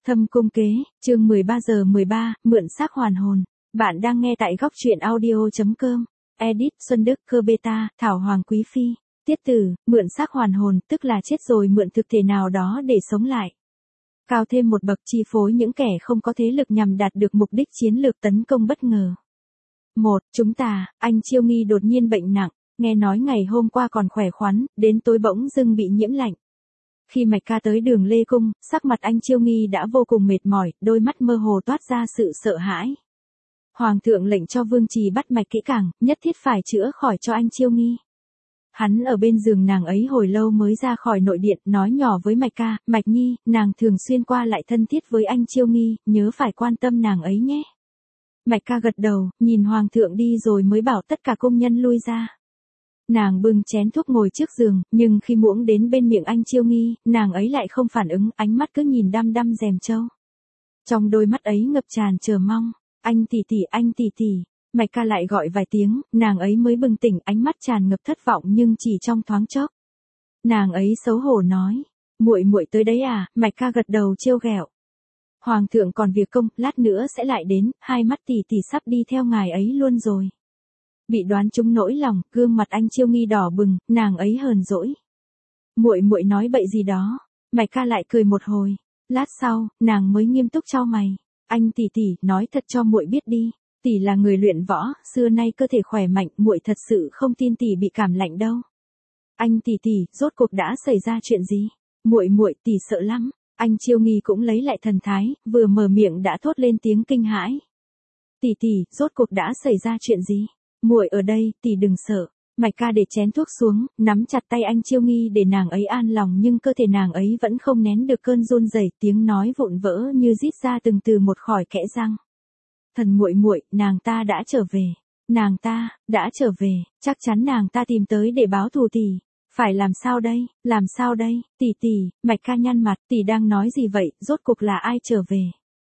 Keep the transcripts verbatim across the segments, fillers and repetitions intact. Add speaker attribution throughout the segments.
Speaker 1: Thâm cung kế, chương mười ba giờ mười ba, mượn xác hoàn hồn. Bạn đang nghe tại góc truyện audio chấm com. Edit Xuân Đức, Cơ Beta, Thảo Hoàng Quý Phi. Tiết tử, mượn xác hoàn hồn, tức là chết rồi mượn thực thể nào đó để sống lại. Cao thêm một bậc chi phối những kẻ không có thế lực nhằm đạt được mục đích chiến lược tấn công bất ngờ. một. Chúng ta, anh Chiêu Nghi đột nhiên bệnh nặng, nghe nói ngày hôm qua còn khỏe khoắn, đến tối bỗng dưng bị nhiễm lạnh. Khi Mạch Ca tới Đường Lê Cung, sắc mặt anh Chiêu Nghi đã vô cùng mệt mỏi, đôi mắt mơ hồ toát ra sự sợ hãi. Hoàng thượng lệnh cho Vương Trì bắt mạch kỹ càng, nhất thiết phải chữa khỏi cho anh Chiêu Nghi. Hắn ở bên giường nàng ấy hồi lâu mới ra khỏi nội điện, nói nhỏ với Mạch Ca, Mạch Nhi, nàng thường xuyên qua lại thân thiết với anh Chiêu Nghi, nhớ phải quan tâm nàng ấy nhé. Mạch Ca gật đầu, nhìn Hoàng thượng đi rồi mới bảo tất cả công nhân lui ra. Nàng bưng chén thuốc ngồi trước giường, nhưng khi muỗng đến bên miệng anh Chiêu Nghi, nàng ấy lại không phản ứng, ánh mắt cứ nhìn đăm đăm rèm trâu. Trong đôi mắt ấy ngập tràn chờ mong, anh tỷ tỷ, anh tỷ tỷ. Mạch Ca lại gọi vài tiếng, nàng ấy mới bừng tỉnh, ánh mắt tràn ngập thất vọng nhưng chỉ trong thoáng chốc. Nàng ấy xấu hổ nói, muội muội tới đấy à? Mạch Ca gật đầu trêu ghẹo. Hoàng thượng còn việc công, lát nữa sẽ lại đến, hai mắt tỷ tỷ sắp đi theo ngài ấy luôn rồi. Bị đoán trúng nỗi lòng, gương mặt anh Chiêu Nghi đỏ bừng, nàng ấy hờn dỗi. Muội muội nói bậy gì đó? Mạch Ca lại cười một hồi. Lát sau, nàng mới nghiêm túc chau mày. Anh tỷ tỷ, nói thật cho muội biết đi, tỷ là người luyện võ, xưa nay cơ thể khỏe mạnh, muội thật sự không tin tỷ bị cảm lạnh đâu. Anh tỷ tỷ, rốt cuộc đã xảy ra chuyện gì? Muội muội, tỷ sợ lắm. Anh Chiêu Nghi cũng lấy lại thần thái, vừa mở miệng đã thốt lên tiếng kinh hãi. Tỷ tỷ, rốt cuộc đã xảy ra chuyện gì? Muội ở đây, tỷ đừng sợ. Mạch Ca để chén thuốc xuống, nắm chặt tay anh Chiêu Nghi để nàng ấy an lòng, nhưng cơ thể nàng ấy vẫn không nén được cơn run rẩy, tiếng nói vụn vỡ như rít ra từng từ một khỏi kẽ răng. Thần muội muội, nàng ta đã trở về. Nàng ta đã trở về, chắc chắn nàng ta tìm tới để báo thù tỷ. Phải làm sao đây? Làm sao đây? Tỷ tỷ, Mạch Ca nhăn mặt, tỷ đang nói gì vậy? Rốt cuộc là ai trở về?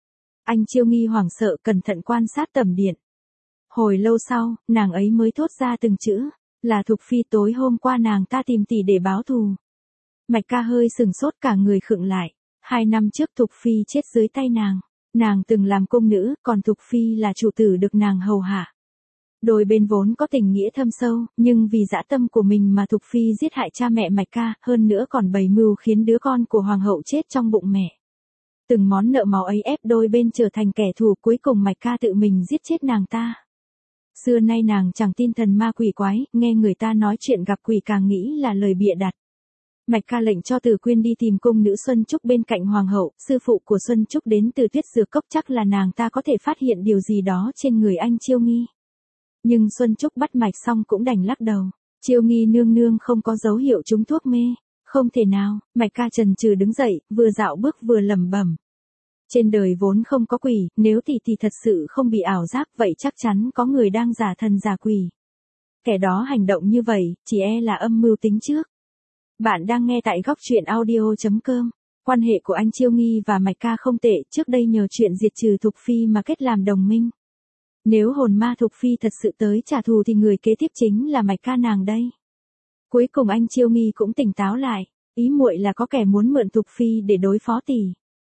Speaker 1: Anh Chiêu Nghi hoảng sợ, cẩn thận quan sát tầm điện. Hồi lâu sau, nàng ấy mới thốt ra từng chữ, là Thục Phi, tối hôm qua nàng ta tìm tỷ để báo thù. Mạch Ca hơi sừng sốt, cả người khựng lại. Hai năm trước Thục Phi chết dưới tay nàng. Nàng từng làm cung nữ, còn Thục Phi là chủ tử được nàng hầu hạ. Đôi bên vốn có tình nghĩa thâm sâu, nhưng vì dã tâm của mình mà Thục Phi giết hại cha mẹ Mạch Ca, hơn nữa còn bày mưu khiến đứa con của hoàng hậu chết trong bụng mẹ. Từng món nợ máu ấy ép đôi bên trở thành kẻ thù, cuối cùng Mạch Ca tự mình giết chết nàng ta. Xưa nay nàng chẳng tin thần ma quỷ quái, nghe người ta nói chuyện gặp quỷ càng nghĩ là lời bịa đặt. Mạch Ca lệnh cho Từ Quyên đi tìm cung nữ Xuân Trúc bên cạnh hoàng hậu, sư phụ của Xuân Trúc đến từ Tuyết Dược Cốc, chắc là nàng ta có thể phát hiện điều gì đó trên người anh Chiêu Nghi. Nhưng Xuân Trúc bắt mạch xong cũng đành lắc đầu. Chiêu Nghi nương nương không có dấu hiệu trúng thuốc mê. Không thể nào. Mạch Ca chần chừ đứng dậy, vừa dạo bước vừa lẩm bẩm. Trên đời vốn không có quỷ, nếu tỷ tỷ thật sự không bị ảo giác, vậy chắc chắn có người đang giả thần giả quỷ. Kẻ đó hành động như vậy, chỉ e là âm mưu tính trước. Bạn đang nghe tại góc truyện audio chấm com. Quan hệ của anh Chiêu Nghi và Mạch Ca không tệ, trước đây nhờ chuyện diệt trừ Thục Phi mà kết làm đồng minh. Nếu hồn ma Thục Phi thật sự tới trả thù thì người kế tiếp chính là Mạch Ca nàng đây. Cuối cùng anh Chiêu Nghi cũng tỉnh táo lại, ý muội là có kẻ muốn mượn Thục Phi để đối phó tỷ.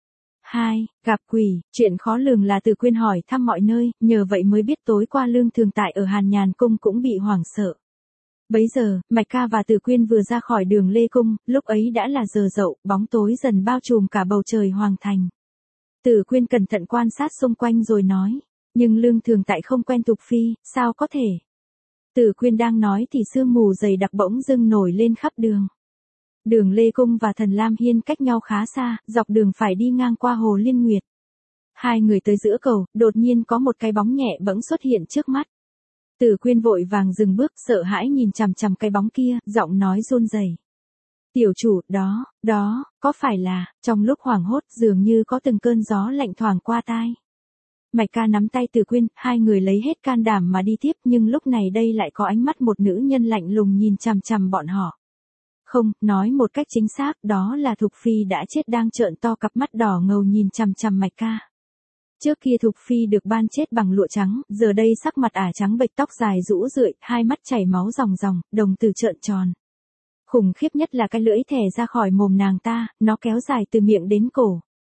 Speaker 1: Hai, gặp quỷ, chuyện khó lường là Từ Quyên hỏi thăm mọi nơi, nhờ vậy mới biết tối qua Lương Thường Tại ở Hàn Nhàn Cung cũng bị hoảng sợ. Bấy giờ, Mạch Ca và Từ Quyên vừa ra khỏi Đường Lê Cung, lúc ấy đã là giờ dậu, bóng tối dần bao trùm cả bầu trời hoàng thành. Từ Quyên cẩn thận quan sát xung quanh rồi nói, nhưng Lương Thường Tại không quen Thục Phi, sao có thể? Từ Quyên đang nói thì sương mù dày đặc bỗng dưng nổi lên khắp đường. Đường Lê Cung và Thần Lam Hiên cách nhau khá xa, dọc đường phải đi ngang qua hồ Liên Nguyệt. Hai người tới giữa cầu, đột nhiên có một cái bóng nhẹ bỗng xuất hiện trước mắt. Từ Quyên vội vàng dừng bước, sợ hãi nhìn chằm chằm cái bóng kia, giọng nói run rẩy. Tiểu chủ, đó, đó, có phải là? Trong lúc hoảng hốt, dường như có từng cơn gió lạnh thoảng qua tai. Mạch Ca nắm tay Từ Quyên, hai người lấy hết can đảm mà đi tiếp, nhưng lúc này đây lại có ánh mắt một nữ nhân lạnh lùng nhìn chằm chằm bọn họ. Không, nói một cách chính xác, đó là Thục Phi đã chết đang trợn to cặp mắt đỏ ngầu nhìn chằm chằm Mạch Ca. Trước kia Thục Phi được ban chết bằng lụa trắng, giờ đây sắc mặt ả trắng bệch, tóc dài rũ rượi, hai mắt chảy máu ròng ròng, đồng tử trợn tròn. Khủng khiếp nhất là cái lưỡi thè ra khỏi mồm nàng ta, nó kéo dài từ miệng đến cổ.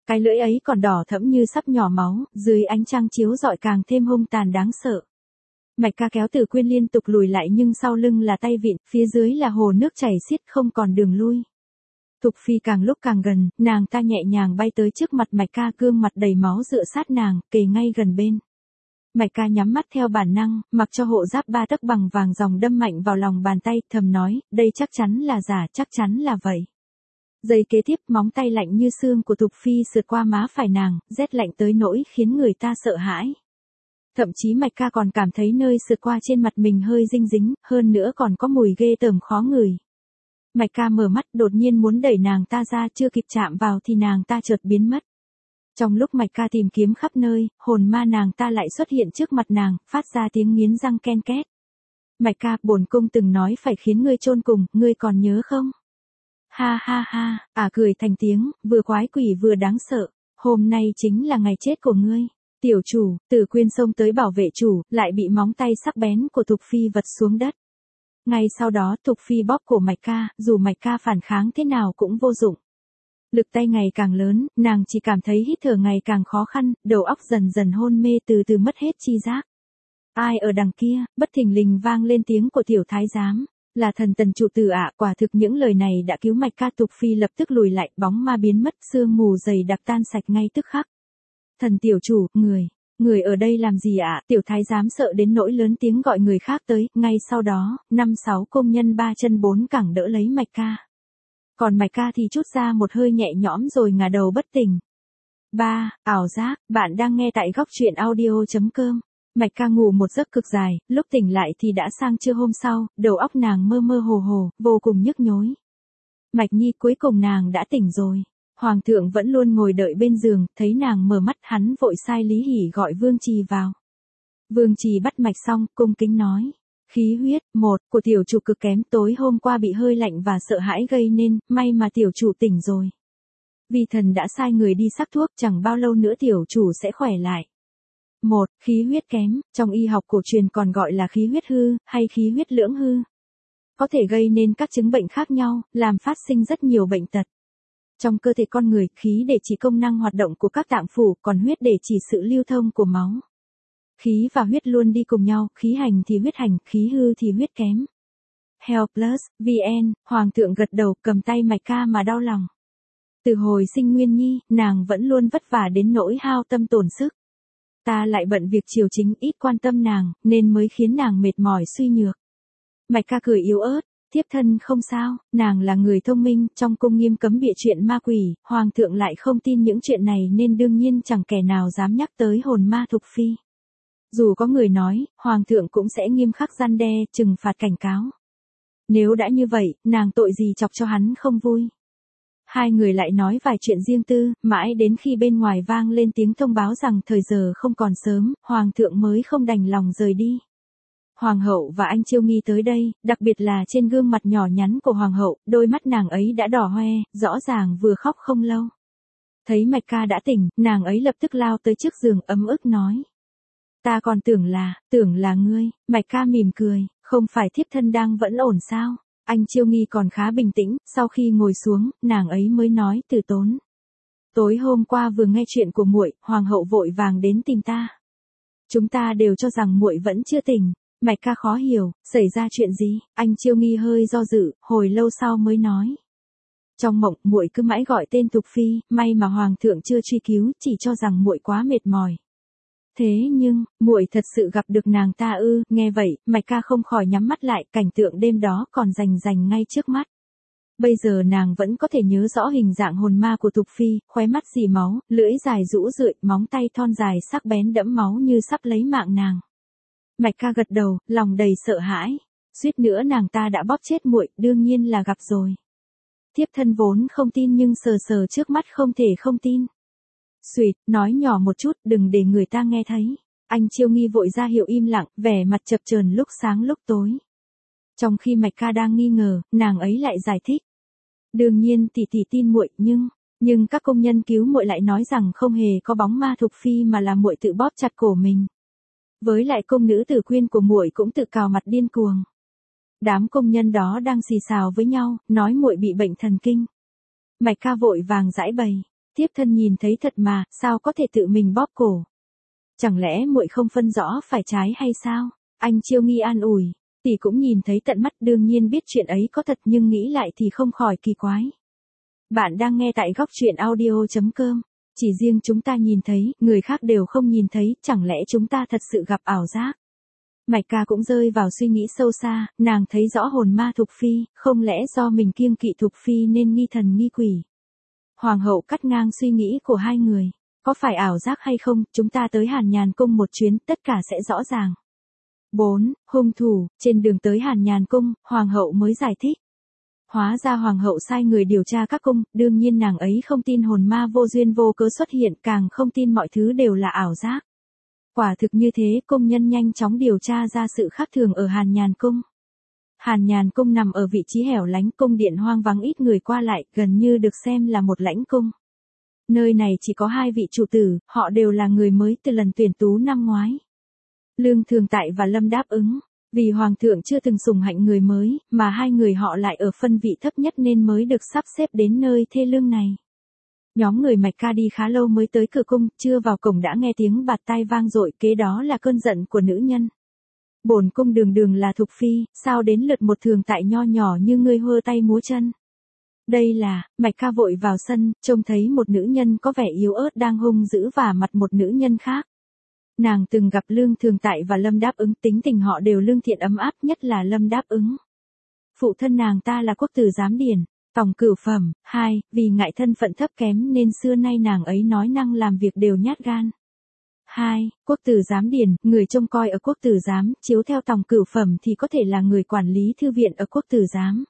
Speaker 1: Cái lưỡi ấy còn đỏ thẫm như sắp nhỏ máu, dưới ánh trăng chiếu rọi càng thêm hung tàn đáng sợ. Mạch Ca kéo Từ Quyên liên tục lùi lại nhưng sau lưng là tay vịn, phía dưới là hồ nước chảy xiết không còn đường lui. Thục Phi càng lúc càng gần, nàng ta nhẹ nhàng bay tới trước mặt Mạch Ca, gương mặt đầy máu dựa sát nàng, kề ngay gần bên. Mạch Ca nhắm mắt theo bản năng, mặc cho hộ giáp ba tấc bằng vàng ròng đâm mạnh vào lòng bàn tay, thầm nói, đây chắc chắn là giả, chắc chắn là vậy. Giây kế tiếp, móng tay lạnh như xương của Thục Phi sượt qua má phải nàng, rét lạnh tới nỗi khiến người ta sợ hãi. Thậm chí Mạch Ca còn cảm thấy nơi sượt qua trên mặt mình hơi dinh dính, hơn nữa còn có mùi ghê tởm khó ngửi. Mạch Ca mở mắt, đột nhiên muốn đẩy nàng ta ra, chưa kịp chạm vào thì nàng ta chợt biến mất. Trong lúc Mạch Ca tìm kiếm khắp nơi, hồn ma nàng ta lại xuất hiện trước mặt nàng, phát ra tiếng nghiến răng ken két. Mạch Ca, bổn cung từng nói phải khiến ngươi chôn cùng, ngươi còn nhớ không? Ha ha ha, à cười thành tiếng, vừa quái quỷ vừa đáng sợ, hôm nay chính là ngày chết của ngươi. Tiểu chủ, Từ Quyên xông tới bảo vệ chủ, lại bị móng tay sắc bén của Thục Phi vật xuống đất. Ngay sau đó Thục Phi bóp cổ Mạch Ca, dù Mạch Ca phản kháng thế nào cũng vô dụng. Lực tay ngày càng lớn, nàng chỉ cảm thấy hít thở ngày càng khó khăn, đầu óc dần dần hôn mê, từ từ mất hết chi giác. Ai ở đằng kia? Bất thình lình vang lên tiếng của tiểu thái giám. Là thần Tần trụ tử ạ, quả thực những lời này đã cứu Mạch Ca. Thục Phi lập tức lùi lại, bóng ma biến mất, sương mù dày đặc tan sạch ngay tức khắc. Thần tiểu chủ, người, người ở đây làm gì ạ? Tiểu thái giám sợ đến nỗi lớn tiếng gọi người khác tới, ngay sau đó, năm sáu công nhân ba chân bốn cẳng đỡ lấy Mạch Ca. Còn Mạch Ca thì trút ra một hơi nhẹ nhõm rồi ngả đầu bất tỉnh. ba. Ảo giác, bạn đang nghe tại góc truyện audio chấm com. Mạch Ca ngủ một giấc cực dài, lúc tỉnh lại thì đã sang trưa hôm sau, đầu óc nàng mơ mơ hồ hồ, vô cùng nhức nhối. Mạch Nhi, cuối cùng nàng đã tỉnh rồi. Hoàng thượng vẫn luôn ngồi đợi bên giường, thấy nàng mở mắt hắn vội sai Lý Hỉ gọi Vương Trì vào. Vương Trì bắt mạch xong, cung kính nói. Khí huyết, một, của tiểu chủ cực kém, tối hôm qua bị hơi lạnh và sợ hãi gây nên, may mà tiểu chủ tỉnh rồi. Vi thần đã sai người đi sắc thuốc, chẳng bao lâu nữa tiểu chủ sẽ khỏe lại. Một, khí huyết kém, trong y học cổ truyền còn gọi là khí huyết hư, hay khí huyết lưỡng hư. Có thể gây nên các chứng bệnh khác nhau, làm phát sinh rất nhiều bệnh tật. Trong cơ thể con người, khí để chỉ công năng hoạt động của các tạng phủ, còn huyết để chỉ sự lưu thông của máu. Khí và huyết luôn đi cùng nhau, khí hành thì huyết hành, khí hư thì huyết kém. Health Plus, vê en, Hoàng thượng gật đầu, cầm tay Mạch Ca mà đau lòng. Từ hồi sinh Nguyên Nhi, nàng vẫn luôn vất vả đến nỗi hao tâm tổn sức. Ta lại bận việc triều chính, ít quan tâm nàng, nên mới khiến nàng mệt mỏi suy nhược. Mạch Ca cười yếu ớt, thiếp thân không sao, nàng là người thông minh, trong cung nghiêm cấm bịa chuyện ma quỷ, Hoàng thượng lại không tin những chuyện này nên đương nhiên chẳng kẻ nào dám nhắc tới hồn ma Thục Phi. Dù có người nói, Hoàng thượng cũng sẽ nghiêm khắc răn đe, trừng phạt cảnh cáo. Nếu đã như vậy, nàng tội gì chọc cho hắn không vui. Hai người lại nói vài chuyện riêng tư, mãi đến khi bên ngoài vang lên tiếng thông báo rằng thời giờ không còn sớm, Hoàng thượng mới không đành lòng rời đi. Hoàng hậu và anh Chiêu Nghi tới đây, đặc biệt là trên gương mặt nhỏ nhắn của Hoàng hậu, đôi mắt nàng ấy đã đỏ hoe, rõ ràng vừa khóc không lâu. Thấy Mạch Ca đã tỉnh, nàng ấy lập tức lao tới trước giường ấm ức nói. Ta còn tưởng là, tưởng là ngươi. Mạch Ca mỉm cười, không phải thiếp thân đang vẫn ổn sao? Anh Chiêu Nghi còn khá bình tĩnh, sau khi ngồi xuống, nàng ấy mới nói từ tốn. Tối hôm qua vừa nghe chuyện của muội, Hoàng hậu vội vàng đến tìm ta. Chúng ta đều cho rằng muội vẫn chưa tỉnh. Mạch Ca khó hiểu, xảy ra chuyện gì? Anh Chiêu Nghi hơi do dự, hồi lâu sau mới nói. Trong mộng, muội cứ mãi gọi tên Thục Phi, may mà Hoàng thượng chưa truy cứu, chỉ cho rằng muội quá mệt mỏi. Thế nhưng, muội thật sự gặp được nàng ta ư? Nghe vậy, Mạch Ca không khỏi nhắm mắt lại, cảnh tượng đêm đó còn rành rành ngay trước mắt. Bây giờ nàng vẫn có thể nhớ rõ hình dạng hồn ma của Thục Phi, khóe mắt rỉ máu, lưỡi dài rũ rượi, móng tay thon dài sắc bén đẫm máu như sắp lấy mạng nàng. Mạch Ca gật đầu, lòng đầy sợ hãi. Suýt nữa nàng ta đã bóp chết muội, đương nhiên là gặp rồi. Thiếp thân vốn không tin nhưng sờ sờ trước mắt không thể không tin. Xuyệt, nói nhỏ một chút, đừng để người ta nghe thấy. Anh Chiêu Nghi vội ra hiệu im lặng, vẻ mặt chập chờn lúc sáng lúc tối. Trong khi Mạch Ca đang nghi ngờ, nàng ấy lại giải thích. Đương nhiên tỷ tỷ tin muội, nhưng, nhưng các công nhân cứu muội lại nói rằng không hề có bóng ma Thục Phi mà là muội tự bóp chặt cổ mình. Với lại công nữ Từ Quyên của muội cũng tự cào mặt điên cuồng. Đám công nhân đó đang xì xào với nhau, nói muội bị bệnh thần kinh. Mạch Ca vội vàng giải bày. Thiếp thân nhìn thấy thật mà, sao có thể tự mình bóp cổ? Chẳng lẽ muội không phân rõ phải trái hay sao? Anh Chiêu Nghi an ủi, tỷ cũng nhìn thấy tận mắt, đương nhiên biết chuyện ấy có thật, nhưng nghĩ lại thì không khỏi kỳ quái. Bạn đang nghe tại góc truyện audio chấm com. Chỉ riêng chúng ta nhìn thấy, người khác đều không nhìn thấy, chẳng lẽ chúng ta thật sự gặp ảo giác? Mạch Ca cũng rơi vào suy nghĩ sâu xa, nàng thấy rõ hồn ma Thục Phi, không lẽ do mình kiêng kỵ Thục Phi nên nghi thần nghi quỷ? Hoàng hậu cắt ngang suy nghĩ của hai người. Có phải ảo giác hay không, chúng ta tới Hàn Nhàn Cung một chuyến, tất cả sẽ rõ ràng. bốn. Hung thủ, trên đường tới Hàn Nhàn Cung, Hoàng hậu mới giải thích. Hóa ra Hoàng hậu sai người điều tra các cung, đương nhiên nàng ấy không tin hồn ma vô duyên vô cớ xuất hiện, càng không tin mọi thứ đều là ảo giác. Quả thực như thế, công nhân nhanh chóng điều tra ra sự khác thường ở Hàn Nhàn Cung. Hàn Nhàn Cung nằm ở vị trí hẻo lánh, cung điện hoang vắng ít người qua lại, gần như được xem là một lãnh cung. Nơi này chỉ có hai vị chủ tử, họ đều là người mới từ lần tuyển tú năm ngoái. Lương Thường Tại và Lâm Đáp Ứng. Vì Hoàng thượng chưa từng sủng hạnh người mới, mà hai người họ lại ở phân vị thấp nhất nên mới được sắp xếp đến nơi thê lương này. Nhóm người Mạch Ca đi khá lâu mới tới cửa cung, chưa vào cổng đã nghe tiếng bạt tai vang dội, kế đó là cơn giận của nữ nhân. Bổn cung đường đường là Thục Phi, sao đến lượt một Thường Tại nho nhỏ như ngươi hơ tay múa chân? Đây là, Mạch Ca vội vào sân, trông thấy một nữ nhân có vẻ yếu ớt đang hung dữ vả mặt một nữ nhân khác. Nàng từng gặp Lương Thường Tại và Lâm Đáp Ứng, tính tình họ đều lương thiện ấm áp, nhất là Lâm Đáp Ứng. Phụ thân nàng ta là quốc tử giám điển, tòng cửu phẩm. Hai. Vì ngại thân phận thấp kém nên xưa nay nàng ấy nói năng làm việc đều nhát gan. Hai. Quốc tử giám điển, người trông coi ở quốc tử giám, chiếu theo tòng cửu phẩm thì có thể là người quản lý thư viện ở quốc tử giám.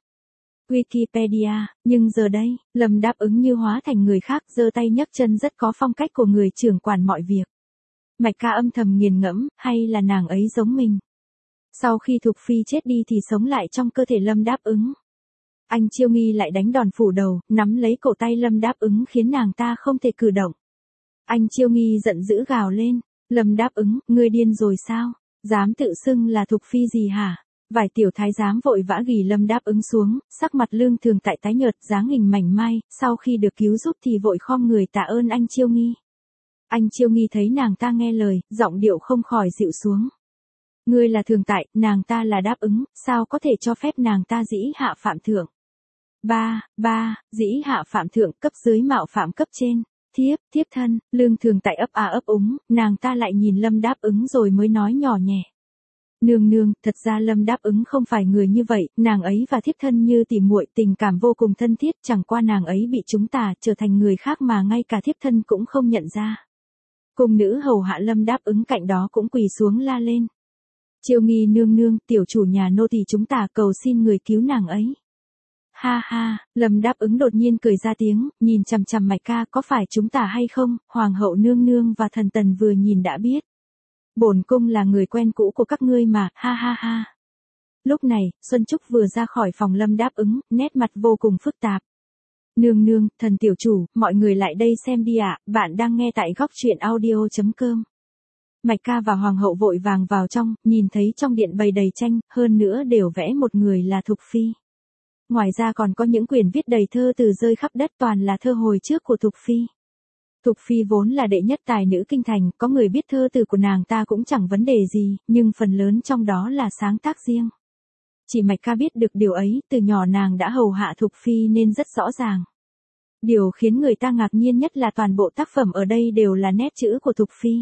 Speaker 1: Wikipedia. Nhưng giờ đây, Lâm Đáp Ứng như hóa thành người khác, giơ tay nhấc chân rất có phong cách của người trưởng quản mọi việc. Mạch Ca âm thầm nghiền ngẫm, hay là nàng ấy giống mình? Sau khi Thục Phi chết đi thì sống lại trong cơ thể Lâm Đáp Ứng. Anh Chiêu Nghi lại đánh đòn phủ đầu, nắm lấy cổ tay Lâm Đáp Ứng khiến nàng ta không thể cử động. Anh Chiêu Nghi giận dữ gào lên, Lâm Đáp Ứng, ngươi điên rồi sao? Dám tự xưng là Thục Phi gì hả? Vài tiểu thái giám vội vã ghì Lâm Đáp Ứng xuống, sắc mặt Lương Thường Tại tái nhợt, dáng hình mảnh mai, sau khi được cứu giúp thì vội khom người tạ ơn anh Chiêu Nghi. Anh Chiêu Nghi thấy nàng ta nghe lời, giọng điệu không khỏi dịu xuống. Ngươi là Thường Tại, nàng ta là Đáp Ứng, sao có thể cho phép nàng ta dĩ hạ phạm thượng? Ba, ba, dĩ hạ phạm thượng, cấp dưới mạo phạm cấp trên. Thiếp, thiếp thân, Lương Thường Tại ấp a ấp úng, nàng ta lại nhìn Lâm Đáp Ứng rồi mới nói nhỏ nhẹ. Nương nương, thật ra Lâm Đáp Ứng không phải người như vậy, nàng ấy và thiếp thân như tỉ muội, tình cảm vô cùng thân thiết, chẳng qua nàng ấy bị chúng ta trở thành người khác mà ngay cả thiếp thân cũng không nhận ra. Cung nữ hầu hạ Lâm Đáp Ứng cạnh đó cũng quỳ xuống la lên. Chiêu Nghi nương nương, tiểu chủ nhà nô tỳ chúng ta cầu xin người cứu nàng ấy. Ha ha, Lâm Đáp Ứng đột nhiên cười ra tiếng, nhìn chằm chằm Mạch Ca, có phải chúng ta hay không? Hoàng hậu nương nương và thần tần vừa nhìn đã biết. Bổn cung là người quen cũ của các ngươi mà, ha ha ha. Lúc này, Xuân Trúc vừa ra khỏi phòng Lâm Đáp Ứng, nét mặt vô cùng phức tạp. Nương nương, thần tiểu chủ, mọi người lại đây xem đi ạ, bạn đang nghe tại góc truyện audio chấm com. Mạch Ca và Hoàng hậu vội vàng vào trong, nhìn thấy trong điện bày đầy tranh, hơn nữa đều vẽ một người là Thục Phi. Ngoài ra còn có những quyển viết đầy thơ từ rơi khắp đất, toàn là thơ hồi trước của Thục Phi. Thục Phi vốn là đệ nhất tài nữ kinh thành, có người biết thơ từ của nàng ta cũng chẳng vấn đề gì, nhưng phần lớn trong đó là sáng tác riêng. Chỉ Mạch Ca biết được điều ấy, từ nhỏ nàng đã hầu hạ Thục Phi nên rất rõ ràng. Điều khiến người ta ngạc nhiên nhất là toàn bộ tác phẩm ở đây đều là nét chữ của Thục Phi.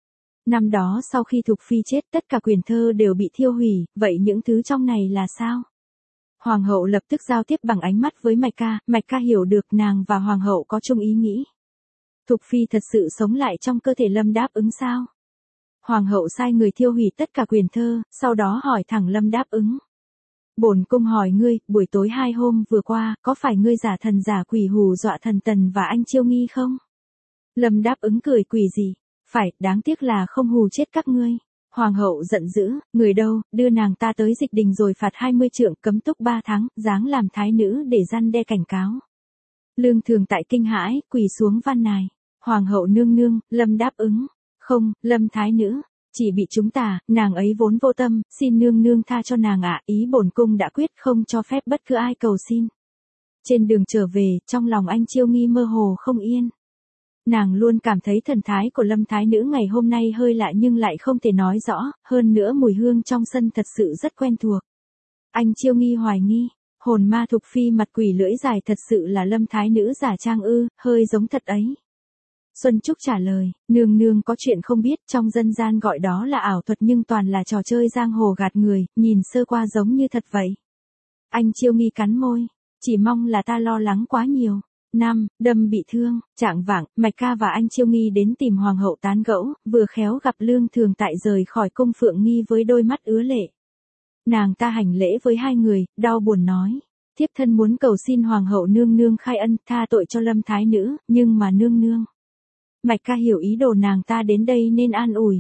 Speaker 1: Năm đó sau khi Thục Phi chết tất cả quyển thơ đều bị thiêu hủy, vậy những thứ trong này là sao? Hoàng hậu lập tức giao tiếp bằng ánh mắt với Mạch Ca, Mạch Ca hiểu được nàng và Hoàng hậu có chung ý nghĩ. Thục Phi thật sự sống lại trong cơ thể Lâm Đáp Ứng sao? Hoàng hậu sai người thiêu hủy tất cả quyển thơ, sau đó hỏi thẳng Lâm Đáp Ứng. Bổn cung hỏi ngươi, buổi tối hai hôm vừa qua, có phải ngươi giả thần giả quỷ hù dọa thần tần và anh Chiêu Nghi không? Lâm Đáp Ứng cười, quỷ gì? Phải, đáng tiếc là không hù chết các ngươi. Hoàng hậu giận dữ, người đâu, đưa nàng ta tới dịch đình rồi phạt hai mươi trượng, cấm túc ba tháng, giáng làm thái nữ để răn đe cảnh cáo. Lương Thường Tại kinh hãi, quỳ xuống van nài. Hoàng hậu nương nương, Lâm Đáp Ứng. Không, Lâm thái nữ. Chỉ bị chúng ta, nàng ấy vốn vô tâm, xin nương nương tha cho nàng ạ, ý bổn cung đã quyết không cho phép bất cứ ai cầu xin. Trên đường trở về, trong lòng anh Chiêu Nghi mơ hồ không yên. Nàng luôn cảm thấy thần thái của Lâm Thái Nữ ngày hôm nay hơi lạ nhưng lại không thể nói rõ, hơn nữa mùi hương trong sân thật sự rất quen thuộc. Anh Chiêu Nghi hoài nghi, hồn ma Thục Phi mặt quỷ lưỡi dài thật sự là Lâm Thái Nữ giả trang ư, hơi giống thật ấy. Xuân Trúc trả lời, nương nương có chuyện không biết, trong dân gian gọi đó là ảo thuật nhưng toàn là trò chơi giang hồ gạt người, nhìn sơ qua giống như thật vậy. Anh Chiêu Nghi cắn môi, chỉ mong là ta lo lắng quá nhiều. Năm, đâm bị thương, trạng vạng, Mạch Ca và anh Chiêu Nghi đến tìm hoàng hậu tán gẫu, vừa khéo gặp Lương Thường Tại rời khỏi cung Phượng Nghi với đôi mắt ứa lệ. Nàng ta hành lễ với hai người, đau buồn nói, thiếp thân muốn cầu xin hoàng hậu nương nương khai ân, tha tội cho Lâm Thái Nữ, nhưng mà nương nương. Mạch Ca hiểu ý đồ nàng ta đến đây nên an ủi.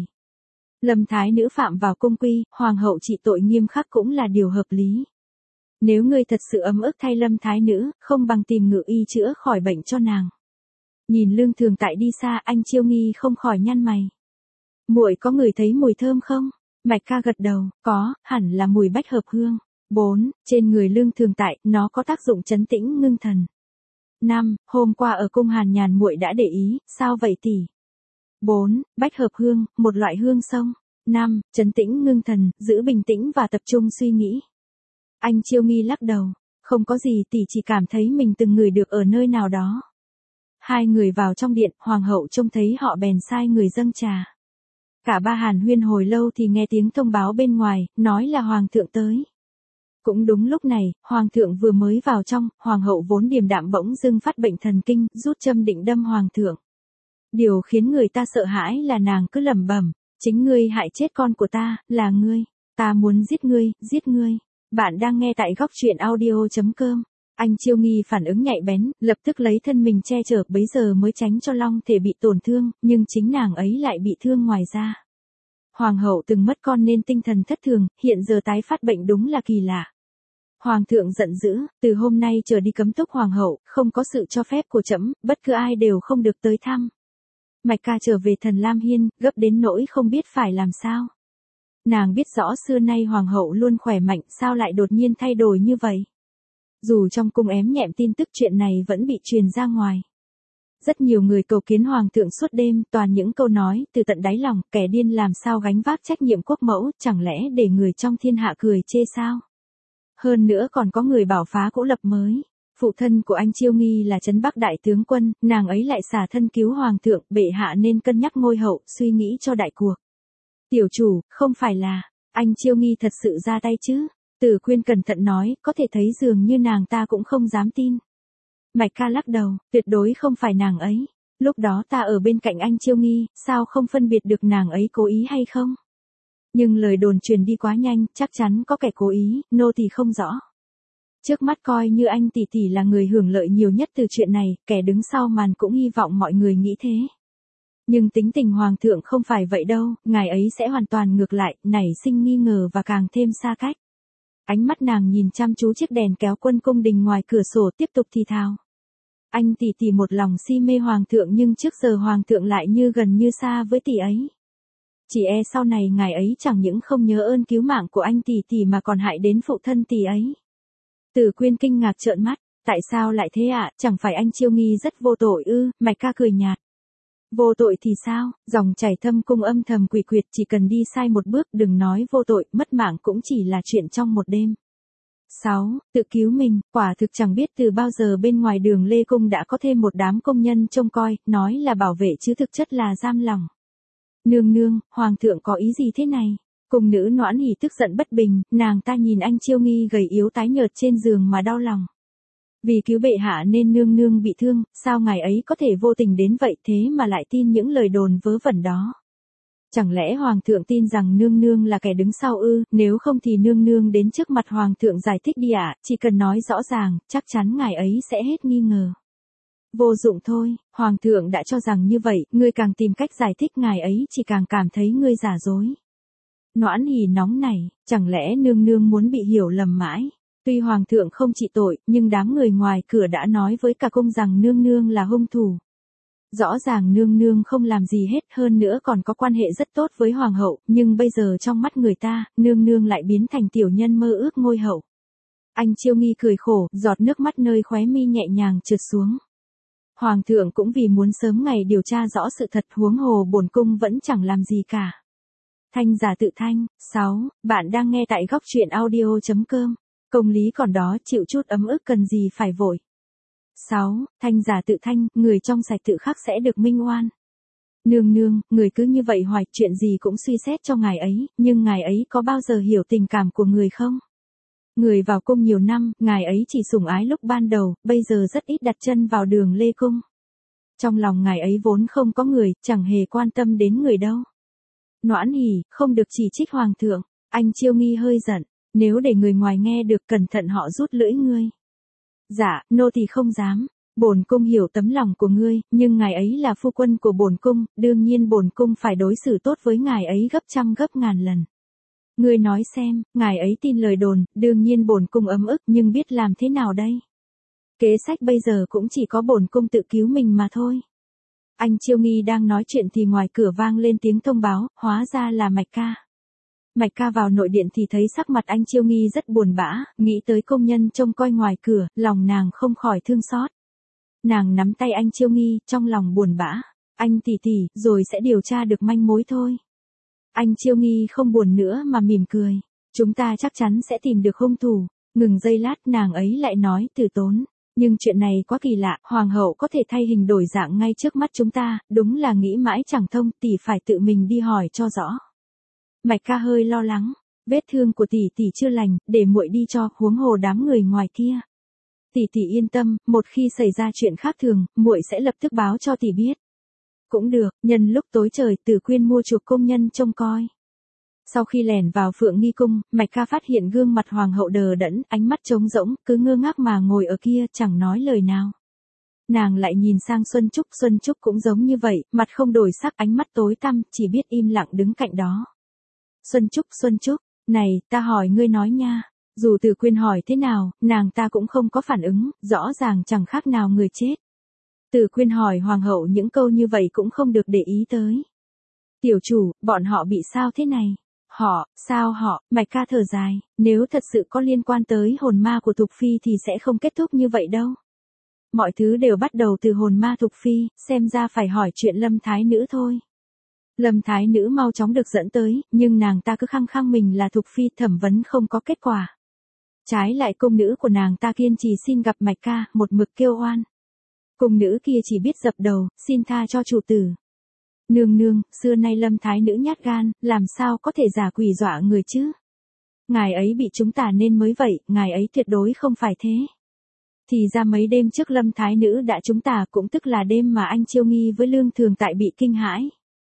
Speaker 1: Lâm Thái Nữ phạm vào cung quy, hoàng hậu trị tội nghiêm khắc cũng là điều hợp lý. Nếu ngươi thật sự ấm ức thay Lâm Thái Nữ, không bằng tìm ngự y chữa khỏi bệnh cho nàng. Nhìn Lương Thường Tại đi xa, anh Chiêu Nghi không khỏi nhăn mày. Muội có ngửi thấy mùi thơm không? Mạch Ca gật đầu, có, hẳn là mùi bách hợp hương. Bốn, trên người Lương Thường Tại, nó có tác dụng trấn tĩnh ngưng thần. Năm, hôm qua ở cung Hàn Nhàn muội đã để ý, sao vậy tỷ? Bốn, bách hợp hương, một loại hương sông. Năm, trấn tĩnh ngưng thần, giữ bình tĩnh và tập trung suy nghĩ. Anh Chiêu Nghi lắc đầu, không có gì, tỷ chỉ cảm thấy mình từng ngửi được ở nơi nào đó. Hai người vào trong điện, hoàng hậu trông thấy họ bèn sai người dâng trà. Cả ba hàn huyên hồi lâu thì nghe tiếng thông báo bên ngoài, nói là hoàng thượng tới. Cũng đúng lúc này, hoàng thượng vừa mới vào trong, hoàng hậu vốn điềm đạm bỗng dưng phát bệnh thần kinh, rút châm định đâm hoàng thượng. Điều khiến người ta sợ hãi là nàng cứ lẩm bẩm, chính ngươi hại chết con của ta, là ngươi, ta muốn giết ngươi, giết ngươi. Bạn đang nghe tại góc truyện audio chấm com. Anh Chiêu Nghi phản ứng nhạy bén, lập tức lấy thân mình che chở, bấy giờ mới tránh cho Long Thể bị tổn thương, nhưng chính nàng ấy lại bị thương ngoài da. Hoàng hậu từng mất con nên tinh thần thất thường, hiện giờ tái phát bệnh đúng là kỳ lạ. Hoàng thượng giận dữ, từ hôm nay trở đi cấm túc hoàng hậu, không có sự cho phép của trẫm, bất cứ ai đều không được tới thăm. Mạch Ca trở về Thần Lam Hiên, gấp đến nỗi không biết phải làm sao. Nàng biết rõ xưa nay hoàng hậu luôn khỏe mạnh, sao lại đột nhiên thay đổi như vậy. Dù trong cung ém nhẹm tin tức chuyện này vẫn bị truyền ra ngoài. Rất nhiều người cầu kiến hoàng thượng suốt đêm, toàn những câu nói từ tận đáy lòng, kẻ điên làm sao gánh vác trách nhiệm quốc mẫu, chẳng lẽ để người trong thiên hạ cười chê sao? Hơn nữa còn có người bảo phá cũ lập mới. Phụ thân của anh Chiêu Nghi là Trấn Bắc đại tướng quân, nàng ấy lại xả thân cứu hoàng thượng, bệ hạ nên cân nhắc ngôi hậu, suy nghĩ cho đại cuộc. Tiểu chủ, không phải là, anh Chiêu Nghi thật sự ra tay chứ? Từ Quyên cẩn thận nói, có thể thấy dường như nàng ta cũng không dám tin. Mạch Ca lắc đầu, tuyệt đối không phải nàng ấy. Lúc đó ta ở bên cạnh anh Chiêu Nghi, sao không phân biệt được nàng ấy cố ý hay không? Nhưng lời đồn truyền đi quá nhanh, chắc chắn có kẻ cố ý, nô tỳ không rõ. Trước mắt coi như anh tỷ tỷ là người hưởng lợi nhiều nhất từ chuyện này, kẻ đứng sau màn cũng hy vọng mọi người nghĩ thế. Nhưng tính tình hoàng thượng không phải vậy đâu, ngài ấy sẽ hoàn toàn ngược lại, nảy sinh nghi ngờ và càng thêm xa cách. Ánh mắt nàng nhìn chăm chú chiếc đèn kéo quân cung đình ngoài cửa sổ tiếp tục thì thào. Anh tỷ tỷ một lòng si mê hoàng thượng nhưng trước giờ hoàng thượng lại như gần như xa với tỷ ấy. Chỉ e sau này ngài ấy chẳng những không nhớ ơn cứu mạng của anh tỷ tỷ mà còn hại đến phụ thân tỷ ấy. Từ Quyên kinh ngạc trợn mắt, tại sao lại thế ạ, à? Chẳng phải anh Chiêu Nghi rất vô tội ư? Mạch Ca cười nhạt. Vô tội thì sao, dòng chảy thâm cung âm thầm quỷ quyệt, chỉ cần đi sai một bước, đừng nói vô tội, mất mạng cũng chỉ là chuyện trong một đêm. sáu. Tự cứu mình, quả thực chẳng biết từ bao giờ bên ngoài Đường Lê Cung đã có thêm một đám công nhân trông coi, nói là bảo vệ chứ thực chất là giam lỏng. Nương nương, hoàng thượng có ý gì thế này? Cung nữ Noãn Hỉ tức giận bất bình, nàng ta nhìn anh Chiêu Nghi gầy yếu tái nhợt trên giường mà đau lòng. Vì cứu bệ hạ nên nương nương bị thương, sao ngài ấy có thể vô tình đến vậy thế mà lại tin những lời đồn vớ vẩn đó? Chẳng lẽ hoàng thượng tin rằng nương nương là kẻ đứng sau ư, nếu không thì nương nương đến trước mặt hoàng thượng giải thích đi ạ, à? Chỉ cần nói rõ ràng, chắc chắn ngài ấy sẽ hết nghi ngờ. Vô dụng thôi, hoàng thượng đã cho rằng như vậy, ngươi càng tìm cách giải thích ngài ấy chỉ càng cảm thấy ngươi giả dối. Noãn Hỉ nóng nảy, chẳng lẽ nương nương muốn bị hiểu lầm mãi? Tuy hoàng thượng không trị tội, nhưng đám người ngoài cửa đã nói với cả cung rằng nương nương là hung thủ. Rõ ràng nương nương không làm gì hết, hơn nữa còn có quan hệ rất tốt với hoàng hậu, nhưng bây giờ trong mắt người ta, nương nương lại biến thành tiểu nhân mơ ước ngôi hậu. Anh Chiêu Nghi cười khổ, giọt nước mắt nơi khóe mi nhẹ nhàng trượt xuống. Hoàng thượng cũng vì muốn sớm ngày điều tra rõ sự thật, huống hồ bổn cung vẫn chẳng làm gì cả. Thanh giả tự thanh. sáu. Bạn đang nghe tại góc truyện audio.com. Công lý còn đó, chịu chút ấm ức cần gì phải vội. sáu. Thanh giả tự thanh, người trong sạch tự khắc sẽ được minh oan. Nương nương, người cứ như vậy hoài, chuyện gì cũng suy xét cho ngài ấy, nhưng ngài ấy có bao giờ hiểu tình cảm của người không? Người vào cung nhiều năm, ngài ấy chỉ sủng ái lúc ban đầu, bây giờ rất ít đặt chân vào đường Lê Cung. Trong lòng ngài ấy vốn không có người, chẳng hề quan tâm đến người đâu. Noãn Hỉ, không được chỉ trích hoàng thượng. Anh Chiêu Nghi hơi giận, nếu để người ngoài nghe được, cẩn thận họ rút lưỡi ngươi. Dạ, nô tỳ không dám. Bổn cung hiểu tấm lòng của ngươi, nhưng ngài ấy là phu quân của bổn cung, đương nhiên bổn cung phải đối xử tốt với ngài ấy gấp trăm gấp ngàn lần. Ngươi nói xem, ngài ấy tin lời đồn, đương nhiên bổn cung ấm ức, nhưng biết làm thế nào đây? Kế sách bây giờ cũng chỉ có bổn cung tự cứu mình mà thôi. Anh Chiêu Nghi đang nói chuyện thì ngoài cửa vang lên tiếng thông báo, hóa ra là Mạch Ca. Mạch Ca vào nội điện thì thấy sắc mặt anh Chiêu Nghi rất buồn bã, nghĩ tới công nhân trông coi ngoài cửa, lòng nàng không khỏi thương xót. Nàng nắm tay anh Chiêu Nghi, trong lòng buồn bã. Anh tỷ tỷ, rồi sẽ điều tra được manh mối thôi. Anh Chiêu Nghi không buồn nữa mà mỉm cười. Chúng ta chắc chắn sẽ tìm được hung thủ. Ngừng giây lát, nàng ấy lại nói từ tốn. Nhưng chuyện này quá kỳ lạ, hoàng hậu có thể thay hình đổi dạng ngay trước mắt chúng ta, đúng là nghĩ mãi chẳng thông, tỷ phải tự mình đi hỏi cho rõ. Mạch Ca hơi lo lắng, vết thương của tỷ tỷ chưa lành, để muội đi cho, huống hồ đám người ngoài kia. Tỷ tỷ yên tâm, một khi xảy ra chuyện khác thường, muội sẽ lập tức báo cho tỷ biết. Cũng được, nhân lúc tối trời, Tử Quyên mua chuộc công nhân trông coi. Sau khi lẻn vào Phượng Nghi Cung, Mạch Ca phát hiện gương mặt hoàng hậu đờ đẫn, ánh mắt trống rỗng, cứ ngơ ngác mà ngồi ở kia, chẳng nói lời nào. Nàng lại nhìn sang Xuân Trúc, Xuân Trúc cũng giống như vậy, mặt không đổi sắc, ánh mắt tối tăm, chỉ biết im lặng đứng cạnh đó. Xuân Trúc, Xuân Trúc, này, ta hỏi ngươi nói nha. Dù Tử Quyên hỏi thế nào, nàng ta cũng không có phản ứng, rõ ràng chẳng khác nào người chết. Tử Quyên hỏi hoàng hậu những câu như vậy cũng không được để ý tới. Tiểu chủ, bọn họ bị sao thế này? Họ, sao họ? Mạch Ca thở dài, nếu thật sự có liên quan tới hồn ma của Thục Phi thì sẽ không kết thúc như vậy đâu. Mọi thứ đều bắt đầu từ hồn ma Thục Phi, xem ra phải hỏi chuyện Lâm Thái Nữ thôi. Lâm Thái Nữ mau chóng được dẫn tới, nhưng nàng ta cứ khăng khăng mình là Thục Phi, thẩm vấn không có kết quả. Trái lại cung nữ của nàng ta kiên trì xin gặp Mạch Ca, một mực kêu oan. Cung nữ kia chỉ biết dập đầu, xin tha cho chủ tử. Nương nương, xưa nay Lâm Thái Nữ nhát gan, làm sao có thể giả quỷ dọa người chứ? Ngài ấy bị chúng ta nên mới vậy, ngài ấy tuyệt đối không phải thế. Thì ra mấy đêm trước Lâm Thái Nữ đã chúng ta, cũng tức là đêm mà anh Chiêu Nghi với Lương Thường Tại bị kinh hãi.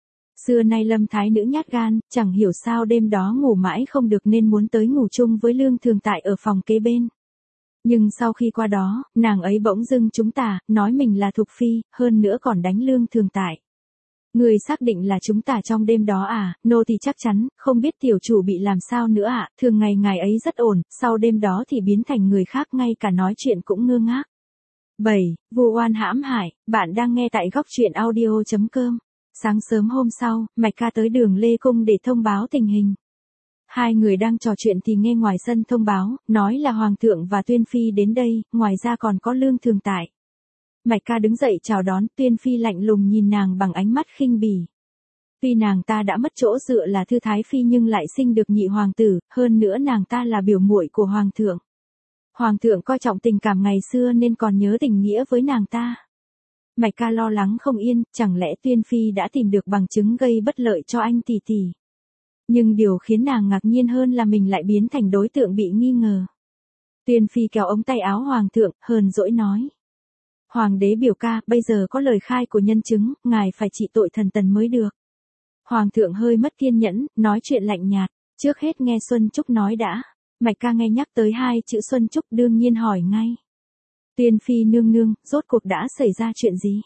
Speaker 1: Xưa nay Lâm Thái Nữ nhát gan, chẳng hiểu sao đêm đó ngủ mãi không được nên muốn tới ngủ chung với Lương Thường Tại ở phòng kế bên. Nhưng sau khi qua đó, nàng ấy bỗng dưng chúng ta, nói mình là Thục Phi, hơn nữa còn đánh Lương Thường Tại. Người xác định là chúng ta trong đêm đó à? Nô thì chắc chắn, không biết tiểu chủ bị làm sao nữa ạ, à? Thường ngày ngài ấy rất ổn, sau đêm đó thì biến thành người khác, ngay cả nói chuyện cũng ngơ ngác. bảy. Vu oan hãm hại, bạn đang nghe tại góc truyện audio.com. Sáng sớm hôm sau, Mạch Ca tới đường Lê Cung để thông báo tình hình. Hai người đang trò chuyện thì nghe ngoài sân thông báo, nói là Hoàng thượng và Tuyên Phi đến đây, ngoài ra còn có Lương Thường Tại. Mạch Ca đứng dậy chào đón, Tuyên Phi lạnh lùng nhìn nàng bằng ánh mắt khinh bỉ. Tuy nàng ta đã mất chỗ dựa là Thư Thái Phi nhưng lại sinh được nhị hoàng tử, hơn nữa nàng ta là biểu muội của Hoàng thượng. Hoàng thượng coi trọng tình cảm ngày xưa nên còn nhớ tình nghĩa với nàng ta. Mạch Ca lo lắng không yên, chẳng lẽ Tuyên Phi đã tìm được bằng chứng gây bất lợi cho anh tỷ tỷ. Nhưng điều khiến nàng ngạc nhiên hơn là mình lại biến thành đối tượng bị nghi ngờ. Tuyên Phi kéo ống tay áo Hoàng thượng, hờn dỗi nói. Hoàng đế biểu ca, bây giờ có lời khai của nhân chứng, ngài phải trị tội thần tần mới được. Hoàng thượng hơi mất kiên nhẫn, nói chuyện lạnh nhạt, trước hết nghe Xuân Trúc nói đã. Mạch Ca nghe nhắc tới hai chữ Xuân Trúc đương nhiên hỏi ngay. Tuyên Phi nương nương, rốt cuộc đã xảy ra chuyện gì?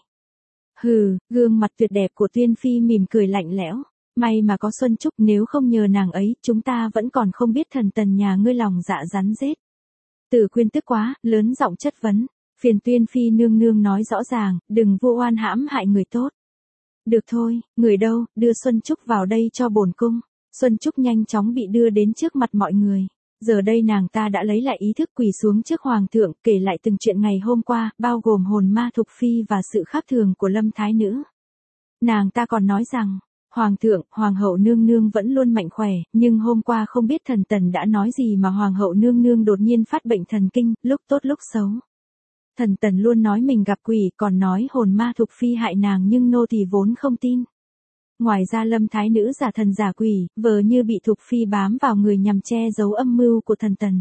Speaker 1: Hừ, gương mặt tuyệt đẹp của Tuyên Phi mỉm cười lạnh lẽo. May mà có Xuân Trúc, nếu không nhờ nàng ấy, chúng ta vẫn còn không biết thần tần nhà ngươi lòng dạ rắn rết. Tử Quyên tức quá, lớn giọng chất vấn. Phiền Tuyên Phi nương nương nói rõ ràng, đừng vu oan hãm hại người tốt. Được thôi, người đâu, đưa Xuân Trúc vào đây cho bổn cung. Xuân Trúc nhanh chóng bị đưa đến trước mặt mọi người. Giờ đây nàng ta đã lấy lại ý thức, quỳ xuống trước hoàng thượng, kể lại từng chuyện ngày hôm qua, bao gồm hồn ma Thục Phi và sự khác thường của Lâm Thái Nữ. Nàng ta còn nói rằng, Hoàng thượng, Hoàng hậu nương nương vẫn luôn mạnh khỏe, nhưng hôm qua không biết thần tần đã nói gì mà Hoàng hậu nương nương đột nhiên phát bệnh thần kinh, lúc tốt lúc xấu. Thần tần luôn nói mình gặp quỷ, còn nói hồn ma Thục Phi hại nàng, nhưng nô tỳ vốn không tin. Ngoài ra Lâm Thái Nữ giả thần giả quỷ, vờ như bị Thục Phi bám vào người nhằm che giấu âm mưu của thần tần.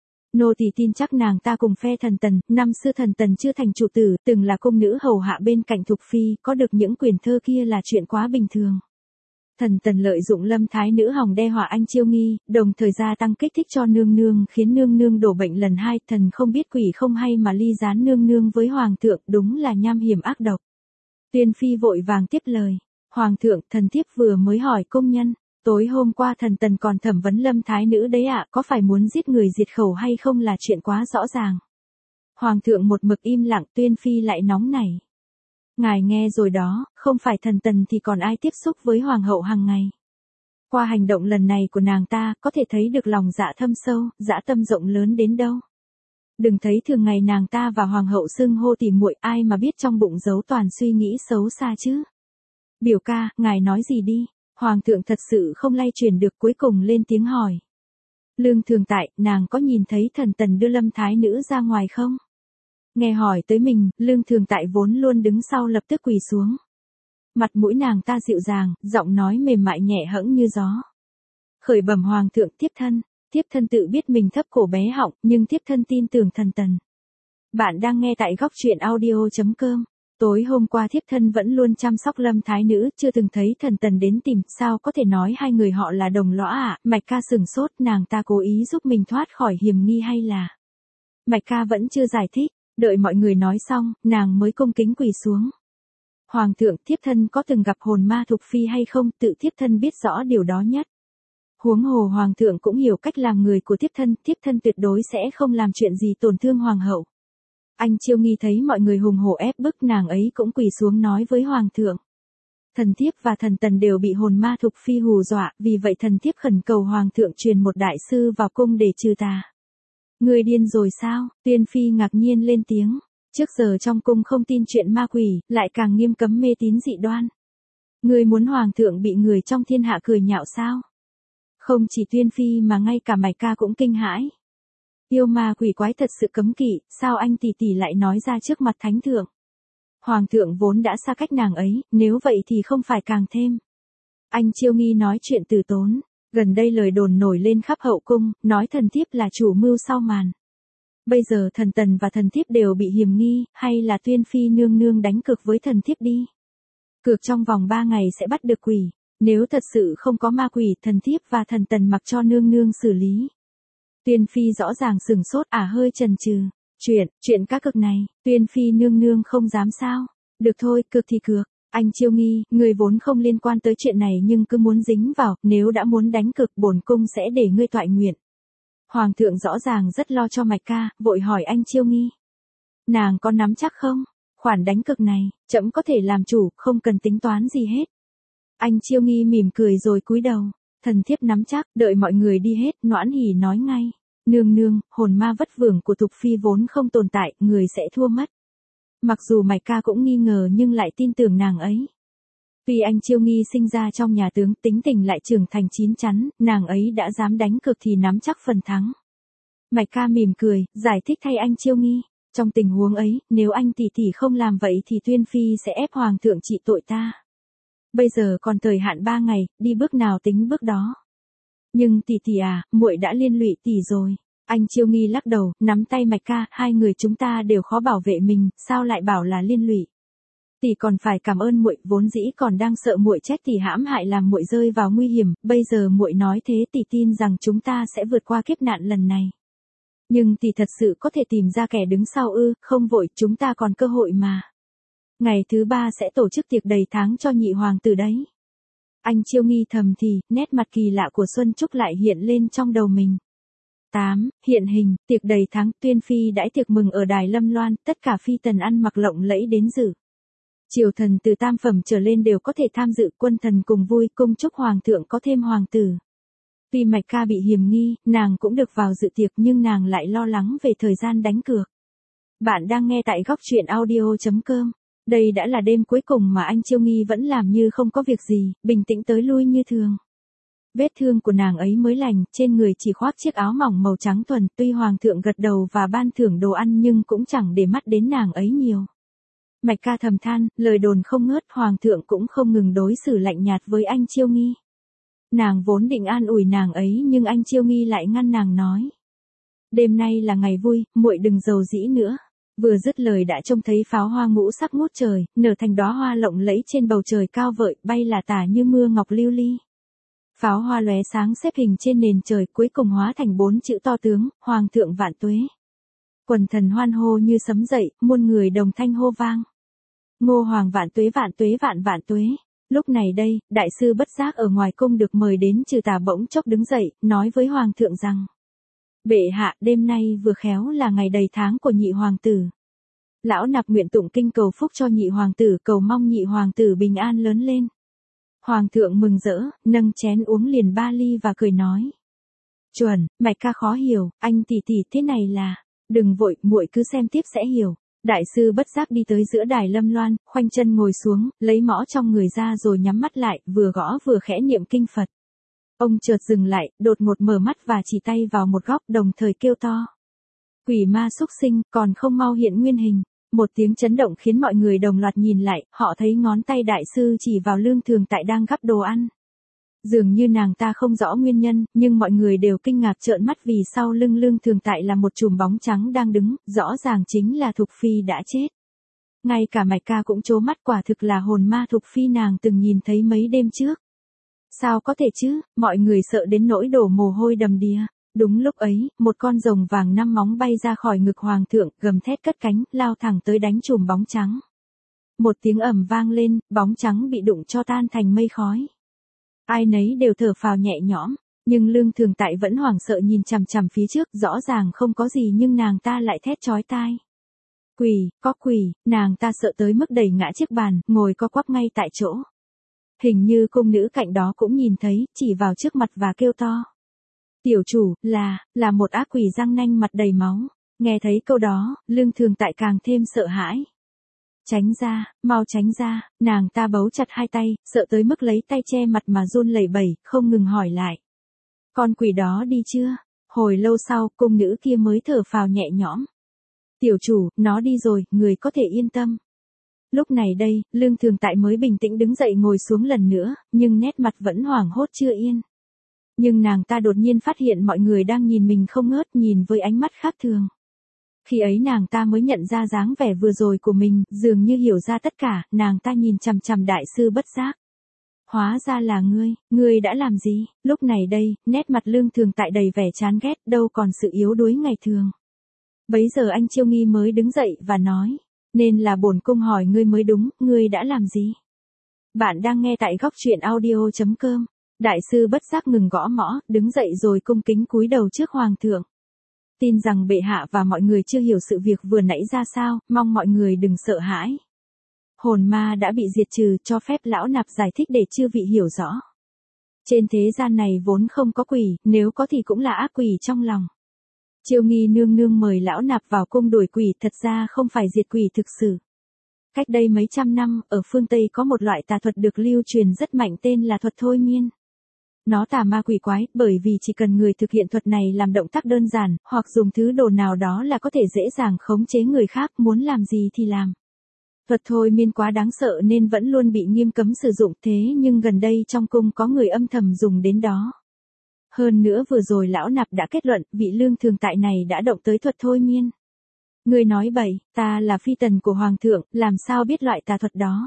Speaker 1: Nô tỳ tin chắc nàng ta cùng phe thần tần, năm xưa thần tần chưa thành chủ tử, từng là cung nữ hầu hạ bên cạnh Thục Phi, có được những quyền thơ kia là chuyện quá bình thường. Thần tần lợi dụng Lâm Thái Nữ hòng đe họa anh Chiêu Nghi, đồng thời gia tăng kích thích cho nương nương, khiến nương nương đổ bệnh lần hai. Thần không biết quỷ không hay mà ly gián nương nương với hoàng thượng, đúng là nham hiểm ác độc. Tuyên Phi vội vàng tiếp lời. Hoàng thượng, thần thiếp vừa mới hỏi công nhân, tối hôm qua thần tần còn thẩm vấn Lâm Thái Nữ đấy ạ, có phải muốn giết người diệt khẩu hay không là chuyện quá rõ ràng. Hoàng thượng một mực im lặng, Tuyên Phi lại nóng nảy. Ngài nghe rồi đó, không phải thần tần thì còn ai tiếp xúc với hoàng hậu hàng ngày. Qua hành động lần này của nàng ta, có thể thấy được lòng dạ thâm sâu, dã tâm rộng lớn đến đâu. Đừng thấy thường ngày nàng ta và hoàng hậu xưng hô tỉ muội, ai mà biết trong bụng giấu toàn suy nghĩ xấu xa chứ. Biểu ca, ngài nói gì đi? Hoàng thượng thật sự không lay chuyển được, cuối cùng lên tiếng hỏi. Lương Thường Tại, nàng có nhìn thấy thần tần đưa Lâm Thái Nữ ra ngoài không? Nghe hỏi tới mình, Lương Thường Tại vốn luôn đứng sau lập tức quỳ xuống. Mặt mũi nàng ta dịu dàng, giọng nói mềm mại nhẹ hẫng như gió. Khởi bẩm hoàng thượng, thiếp thân, thiếp thân tự biết mình thấp cổ bé họng, nhưng thiếp thân tin tưởng thần tần. Bạn đang nghe tại góc truyện audio chấm com. Tối hôm qua thiếp thân vẫn luôn chăm sóc Lâm Thái Nữ, chưa từng thấy thần tần đến tìm, sao có thể nói hai người họ là đồng lõa ạ? À? Mạch ca sừng sốt, nàng ta cố ý giúp mình thoát khỏi hiểm nghi hay là? Mạch ca vẫn chưa giải thích, đợi mọi người nói xong, nàng mới cung kính quỳ xuống. Hoàng thượng, thiếp thân có từng gặp hồn ma Thục Phi hay không, tự thiếp thân biết rõ điều đó nhất. Huống hồ hoàng thượng cũng hiểu cách làm người của thiếp thân, thiếp thân tuyệt đối sẽ không làm chuyện gì tổn thương hoàng hậu. Anh Chiêu Nghi thấy mọi người hùng hổ ép bức, nàng ấy cũng quỳ xuống nói với hoàng thượng. Thần thiếp và thần tần đều bị hồn ma Thục Phi hù dọa, vì vậy thần thiếp khẩn cầu hoàng thượng truyền một đại sư vào cung để trừ tà. Người điên rồi sao? Tuyên Phi ngạc nhiên lên tiếng. Trước giờ trong cung không tin chuyện ma quỷ, lại càng nghiêm cấm mê tín dị đoan. Người muốn hoàng thượng bị người trong thiên hạ cười nhạo sao? Không chỉ Tuyên Phi mà ngay cả Mạch ca cũng kinh hãi. Yêu ma quỷ quái thật sự cấm kỵ, sao anh tỷ tỷ lại nói ra trước mặt thánh thượng? Hoàng thượng vốn đã xa cách nàng ấy, nếu vậy thì không phải càng thêm. Anh Chiêu Nghi nói chuyện từ tốn. Gần đây lời đồn nổi lên khắp hậu cung, nói thần thiếp là chủ mưu sau màn. Bây giờ thần tần và thần thiếp đều bị hiềm nghi, hay là Tuyên Phi nương nương đánh cược với thần thiếp đi. Cược trong vòng ba ngày sẽ bắt được quỷ, nếu thật sự không có ma quỷ, thần thiếp và thần tần mặc cho nương nương xử lý. Tuyên Phi rõ ràng sừng sốt, ả à hơi chần chừ. Chuyện, chuyện cá cược này, Tuyên Phi nương nương không dám sao? Được thôi, cược thì cược. Anh Chiêu Nghi, người vốn không liên quan tới chuyện này nhưng cứ muốn dính vào, nếu đã muốn đánh cược bổn cung sẽ để ngươi toại nguyện. Hoàng thượng rõ ràng rất lo cho Mạch ca, vội hỏi anh Chiêu Nghi. Nàng có nắm chắc không? Khoản đánh cược này, trẫm có thể làm chủ, không cần tính toán gì hết. Anh Chiêu Nghi mỉm cười rồi cúi đầu. Thần thiếp nắm chắc, đợi mọi người đi hết, Noãn Hỉ nói ngay. Nương nương, hồn ma vất vưởng của Thục Phi vốn không tồn tại, người sẽ thua mất. Mặc dù Mạch ca cũng nghi ngờ nhưng lại tin tưởng nàng ấy. Tuy anh Chiêu Nghi sinh ra trong nhà tướng, tính tình lại trưởng thành chín chắn, nàng ấy đã dám đánh cược thì nắm chắc phần thắng. Mạch ca mỉm cười, giải thích thay anh Chiêu Nghi. Trong tình huống ấy, nếu anh tỷ tỷ không làm vậy thì Tuyên Phi sẽ ép hoàng thượng trị tội ta. Bây giờ còn thời hạn ba ngày, đi bước nào tính bước đó. Nhưng tỷ tỷ à, muội đã liên lụy tỷ rồi. Anh Chiêu Nghi lắc đầu, nắm tay Mạch ca, hai người chúng ta đều khó bảo vệ mình, sao lại bảo là liên lụy? Tỷ còn phải cảm ơn muội, vốn dĩ còn đang sợ muội chết tỷ hãm hại làm muội rơi vào nguy hiểm, bây giờ muội nói thế tỷ tin rằng chúng ta sẽ vượt qua kiếp nạn lần này. Nhưng tỷ thật sự có thể tìm ra kẻ đứng sau ư? Không vội, chúng ta còn cơ hội mà. Ngày thứ ba sẽ tổ chức tiệc đầy tháng cho nhị hoàng tử đấy. Anh Chiêu Nghi thầm thì, nét mặt kỳ lạ của Xuân Trúc lại hiện lên trong đầu mình. tám. Hiện hình, tiệc đầy tháng, Tuyên Phi đãi tiệc mừng ở đài Lâm Loan, tất cả phi tần ăn mặc lộng lẫy đến dự. Triều thần từ tam phẩm trở lên đều có thể tham dự, quân thần cùng vui, cung chúc hoàng thượng có thêm hoàng tử. Tuy Mạch Ca bị hiềm nghi, nàng cũng được vào dự tiệc nhưng nàng lại lo lắng về thời gian đánh cược. Bạn đang nghe tại góc truyện audio chấm com. Đây đã là đêm cuối cùng mà anh Chiêu Nghi vẫn làm như không có việc gì, bình tĩnh tới lui như thường. Vết thương của nàng ấy mới lành, trên người chỉ khoác chiếc áo mỏng màu trắng thuần, tuy hoàng thượng gật đầu và ban thưởng đồ ăn nhưng cũng chẳng để mắt đến nàng ấy nhiều. Mạch Ca thầm than, lời đồn không ngớt, hoàng thượng cũng không ngừng đối xử lạnh nhạt với anh Chiêu Nghi. Nàng vốn định an ủi nàng ấy nhưng anh Chiêu Nghi lại ngăn nàng nói. Đêm nay là ngày vui, muội đừng giàu dĩ nữa. Vừa dứt lời đã trông thấy pháo hoa ngũ sắc ngút trời, nở thành đóa hoa lộng lẫy trên bầu trời cao vợi, bay là tả như mưa ngọc lưu ly. Pháo hoa lóe sáng xếp hình trên nền trời, cuối cùng hóa thành bốn chữ to tướng, Hoàng thượng vạn tuế. Quần thần hoan hô như sấm dậy, muôn người đồng thanh hô vang. Ngô Hoàng vạn tuế vạn tuế vạn vạn tuế. Lúc này đây, đại sư Bất Giác ở ngoài cung được mời đến trừ tà bỗng chốc đứng dậy, nói với Hoàng thượng rằng. Bệ hạ, đêm nay vừa khéo là ngày đầy tháng của nhị hoàng tử. Lão nạp nguyện tụng kinh cầu phúc cho nhị hoàng tử, cầu mong nhị hoàng tử bình an lớn lên. Hoàng thượng mừng rỡ, nâng chén uống liền ba ly và cười nói. Chuẩn, Mạch Ca khó hiểu, anh tỷ tỷ thế này là, đừng vội, muội cứ xem tiếp sẽ hiểu. Đại sư Bất Giác đi tới giữa đài lâm loan, khoanh chân ngồi xuống, lấy mõ trong người ra rồi nhắm mắt lại, vừa gõ vừa khẽ niệm kinh Phật. Ông chợt dừng lại, đột ngột mở mắt và chỉ tay vào một góc, đồng thời kêu to. Quỷ ma xúc sinh, còn không mau hiện nguyên hình. Một tiếng chấn động khiến mọi người đồng loạt nhìn lại, họ thấy ngón tay đại sư chỉ vào Lương Thường Tại đang gắp đồ ăn. Dường như nàng ta không rõ nguyên nhân, nhưng mọi người đều kinh ngạc trợn mắt vì sau lưng Lương Thường Tại là một chùm bóng trắng đang đứng, rõ ràng chính là Thục Phi đã chết. Ngay cả Mạch Ca cũng trố mắt, quả thực là hồn ma Thục Phi nàng từng nhìn thấy mấy đêm trước. Sao có thể chứ, mọi người sợ đến nỗi đổ mồ hôi đầm đìa. Đúng lúc ấy, một con rồng vàng năm móng bay ra khỏi ngực hoàng thượng, gầm thét cất cánh, lao thẳng tới đánh chùm bóng trắng. Một tiếng ầm vang lên, bóng trắng bị đụng cho tan thành mây khói. Ai nấy đều thở phào nhẹ nhõm, nhưng Lương Thường Tại vẫn hoảng sợ nhìn chằm chằm phía trước, rõ ràng không có gì nhưng nàng ta lại thét chói tai. Quỷ, có quỷ, nàng ta sợ tới mức đẩy ngã chiếc bàn, ngồi co quắp ngay tại chỗ. Hình như cung nữ cạnh đó cũng nhìn thấy, chỉ vào trước mặt và kêu to. Tiểu chủ, là, là một ác quỷ răng nanh mặt đầy máu. Nghe thấy câu đó, Lương Thường Tại càng thêm sợ hãi. Tránh ra, mau tránh ra, nàng ta bấu chặt hai tay, sợ tới mức lấy tay che mặt mà run lẩy bẩy, không ngừng hỏi lại. Con quỷ đó đi chưa? Hồi lâu sau, cung nữ kia mới thở phào nhẹ nhõm. Tiểu chủ, nó đi rồi, người có thể yên tâm. Lúc này đây, Lương Thường Tại mới bình tĩnh đứng dậy ngồi xuống lần nữa, nhưng nét mặt vẫn hoảng hốt chưa yên. Nhưng nàng ta đột nhiên phát hiện mọi người đang nhìn mình không ngớt, nhìn với ánh mắt khác thường. Khi ấy nàng ta mới nhận ra dáng vẻ vừa rồi của mình, dường như hiểu ra tất cả, nàng ta nhìn chằm chằm đại sư Bất Giác. Hóa ra là ngươi, ngươi đã làm gì? Lúc này đây, nét mặt Lương Thường Tại đầy vẻ chán ghét, đâu còn sự yếu đuối ngày thường. Bấy giờ anh Chiêu Nghi mới đứng dậy và nói, nên là bổn cung hỏi ngươi mới đúng, ngươi đã làm gì? Bạn đang nghe tại góc truyện audio chấm com. Đại sư Bất Giác ngừng gõ mõ, đứng dậy rồi cung kính cúi đầu trước hoàng thượng. Tin rằng bệ hạ và mọi người chưa hiểu sự việc vừa nãy ra sao, mong mọi người đừng sợ hãi. Hồn ma đã bị diệt trừ, cho phép lão nạp giải thích để chư vị hiểu rõ. Trên thế gian này vốn không có quỷ, nếu có thì cũng là ác quỷ trong lòng. Chiêu Nghi nương nương mời lão nạp vào cung đuổi quỷ, thật ra không phải diệt quỷ thực sự. Cách đây mấy trăm năm, ở phương Tây có một loại tà thuật được lưu truyền rất mạnh tên là thuật thôi miên. Nó tà ma quỷ quái, bởi vì chỉ cần người thực hiện thuật này làm động tác đơn giản, hoặc dùng thứ đồ nào đó là có thể dễ dàng khống chế người khác, muốn làm gì thì làm. Thuật thôi miên quá đáng sợ nên vẫn luôn bị nghiêm cấm sử dụng, thế nhưng gần đây trong cung có người âm thầm dùng đến đó. Hơn nữa vừa rồi lão nạp đã kết luận, vị Lương Thường Tại này đã động tới thuật thôi miên. Ngươi nói bậy, ta là phi tần của hoàng thượng, làm sao biết loại tà thuật đó?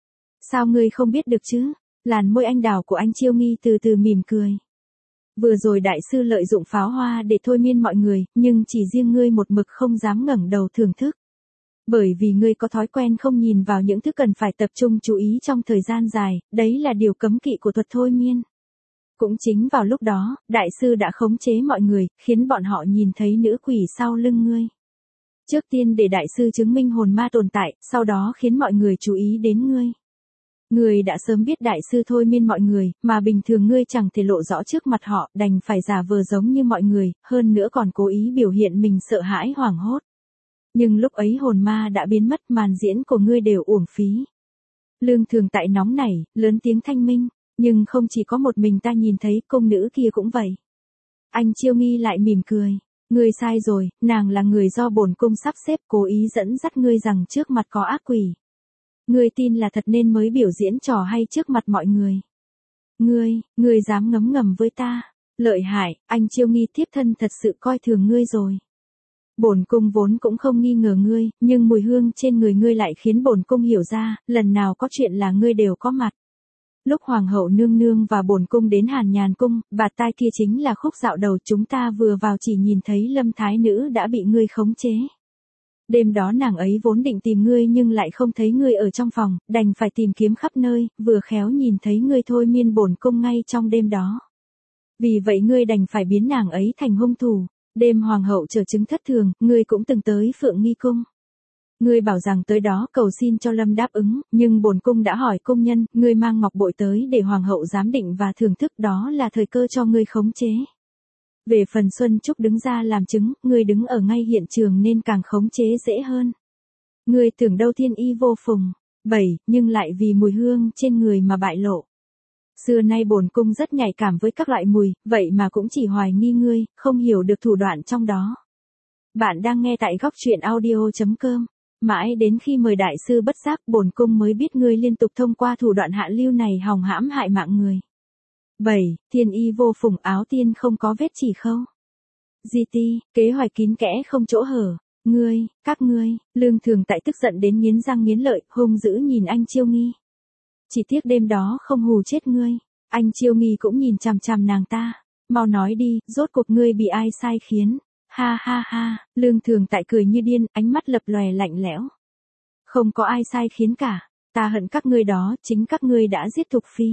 Speaker 1: Sao ngươi không biết được chứ? Làn môi anh đào của anh Chiêu Nghi từ từ mỉm cười. Vừa rồi đại sư lợi dụng pháo hoa để thôi miên mọi người, nhưng chỉ riêng ngươi một mực không dám ngẩng đầu thưởng thức. Bởi vì ngươi có thói quen không nhìn vào những thứ cần phải tập trung chú ý trong thời gian dài, đấy là điều cấm kỵ của thuật thôi miên. Cũng chính vào lúc đó, đại sư đã khống chế mọi người, khiến bọn họ nhìn thấy nữ quỷ sau lưng ngươi. Trước tiên để đại sư chứng minh hồn ma tồn tại, sau đó khiến mọi người chú ý đến ngươi. Ngươi đã sớm biết đại sư thôi miên mọi người, mà bình thường ngươi chẳng thể lộ rõ trước mặt họ, đành phải giả vờ giống như mọi người, hơn nữa còn cố ý biểu hiện mình sợ hãi hoảng hốt. Nhưng lúc ấy hồn ma đã biến mất, màn diễn của ngươi đều uổng phí. Lương Thường Tại nóng nảy, lớn tiếng thanh minh, nhưng không chỉ có một mình ta nhìn thấy, công nữ kia cũng vậy. Anh Chiêu Nghi lại mỉm cười. Ngươi sai rồi, nàng là người do bổn cung sắp xếp cố ý dẫn dắt ngươi rằng trước mặt có ác quỷ. Ngươi tin là thật nên mới biểu diễn trò hay trước mặt mọi người. Ngươi, ngươi dám ngấm ngầm với ta. Lợi hại, anh Chiêu Nghi thiếp thân thật sự coi thường ngươi rồi. Bổn cung vốn cũng không nghi ngờ ngươi, nhưng mùi hương trên người ngươi lại khiến bổn cung hiểu ra, lần nào có chuyện là ngươi đều có mặt. Lúc hoàng hậu nương nương và bổn cung đến Hàn Nhàn cung, bạt tai kia chính là khúc dạo đầu chúng ta vừa vào chỉ nhìn thấy Lâm thái nữ đã bị ngươi khống chế. Đêm đó nàng ấy vốn định tìm ngươi nhưng lại không thấy ngươi ở trong phòng, đành phải tìm kiếm khắp nơi, vừa khéo nhìn thấy ngươi thôi miên bổn cung ngay trong đêm đó. Vì vậy ngươi đành phải biến nàng ấy thành hung thủ. Đêm hoàng hậu trở chứng thất thường, ngươi cũng từng tới Phượng Nghi cung. Ngươi bảo rằng tới đó cầu xin cho Lâm đáp ứng, nhưng bổn cung đã hỏi cung nhân, ngươi mang ngọc bội tới để hoàng hậu giám định và thưởng thức, đó là thời cơ cho ngươi khống chế. Về phần Xuân Trúc đứng ra làm chứng, ngươi đứng ở ngay hiện trường nên càng khống chế dễ hơn. Ngươi tưởng đâu thiên y vô phùng. Bảy, nhưng lại vì mùi hương trên người mà bại lộ. Xưa nay bổn cung rất nhạy cảm với các loại mùi, vậy mà cũng chỉ hoài nghi ngươi, không hiểu được thủ đoạn trong đó. Bạn đang nghe tại góc truyện audio chấm com. Mãi đến khi mời đại sư bất giác, bổn cung mới biết ngươi liên tục thông qua thủ đoạn hạ lưu này hòng hãm hại mạng người. bảy. Thiên y vô phùng, áo tiên không có vết chỉ khâu. Di ti, kế hoạch kín kẽ không chỗ hở. Ngươi, các ngươi, Lương Thường Tại tức giận đến nghiến răng nghiến lợi, hung dữ nhìn anh Chiêu Nghi. Chỉ tiếc đêm đó không hù chết ngươi. Anh Chiêu Nghi cũng nhìn chằm chằm nàng ta. Mau nói đi, rốt cuộc ngươi bị ai sai khiến? Ha ha ha, Lương Thường Tại cười như điên, ánh mắt lập lòe lạnh lẽo. Không có ai sai khiến cả. Ta hận các ngươi đó, chính các ngươi đã giết Thục Phi.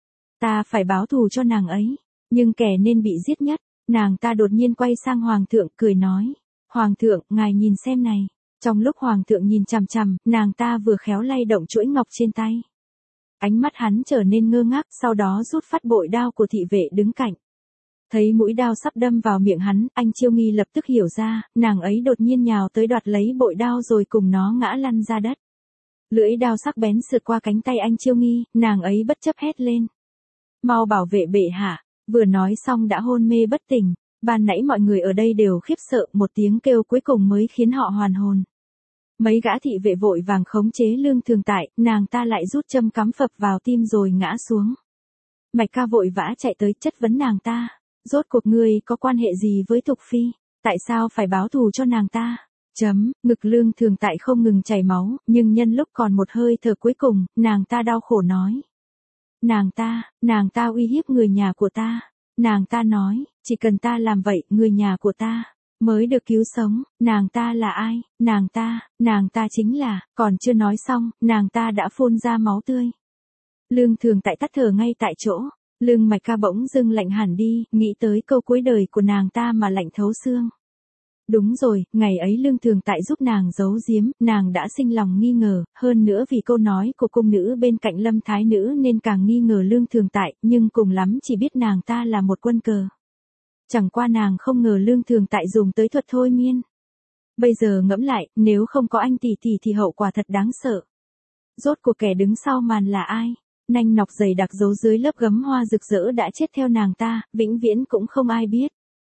Speaker 1: Ta phải báo thù cho nàng ấy. Nhưng kẻ nên bị giết nhất. Nàng ta đột nhiên quay sang Hoàng thượng, cười nói. Hoàng thượng, ngài nhìn xem này. Trong lúc Hoàng thượng nhìn chằm chằm, nàng ta vừa khéo lay động chuỗi ngọc trên tay. Ánh mắt hắn trở nên ngơ ngác, sau đó rút phát bội đao của thị vệ đứng cạnh. Thấy mũi đao sắp đâm vào miệng hắn, anh Chiêu Nghi lập tức hiểu ra, nàng ấy đột nhiên nhào tới đoạt lấy bội đao rồi cùng nó ngã lăn ra đất. Lưỡi đao sắc bén sượt qua cánh tay anh Chiêu Nghi, nàng ấy bất chấp hét lên. Mau bảo vệ bệ hạ, vừa nói xong đã hôn mê bất tỉnh. Ban nãy mọi người ở đây đều khiếp sợ, một tiếng kêu cuối cùng mới khiến họ hoàn hồn. Mấy gã thị vệ vội vàng khống chế Lương Thường Tại, nàng ta lại rút châm cắm phập vào tim rồi ngã xuống. Mạch Ca vội vã chạy tới chất vấn nàng ta. Rốt cuộc ngươi có quan hệ gì với Thục Phi? Tại sao phải báo thù cho nàng ta? Chấm, ngực Lương Thường Tại không ngừng chảy máu, nhưng nhân lúc còn một hơi thở cuối cùng, nàng ta đau khổ nói. Nàng ta, nàng ta uy hiếp người nhà của ta. Nàng ta nói, chỉ cần ta làm vậy, người nhà của ta mới được cứu sống. Nàng ta là ai? Nàng ta, nàng ta chính là, còn chưa nói xong, nàng ta đã phun ra máu tươi. Lương Thường Tại tắt thở ngay tại chỗ. Lương Mạch Ca bỗng dưng lạnh hẳn đi, nghĩ tới câu cuối đời của nàng ta mà lạnh thấu xương. Đúng rồi, ngày ấy Lương Thường Tại giúp nàng giấu giếm, nàng đã sinh lòng nghi ngờ, hơn nữa vì câu nói của cung nữ bên cạnh Lâm thái nữ nên càng nghi ngờ Lương Thường Tại, nhưng cùng lắm chỉ biết nàng ta là một quân cờ. Chẳng qua nàng không ngờ Lương Thường Tại dùng tới thuật thôi miên. Bây giờ ngẫm lại, nếu không có anh tỷ tỷ thì hậu quả thật đáng sợ. Rốt cuộc kẻ đứng sau màn là ai? Nanh nọc dày đặc giấu dưới lớp gấm hoa rực rỡ đã chết theo nàng ta, vĩnh viễn cũng không ai biết.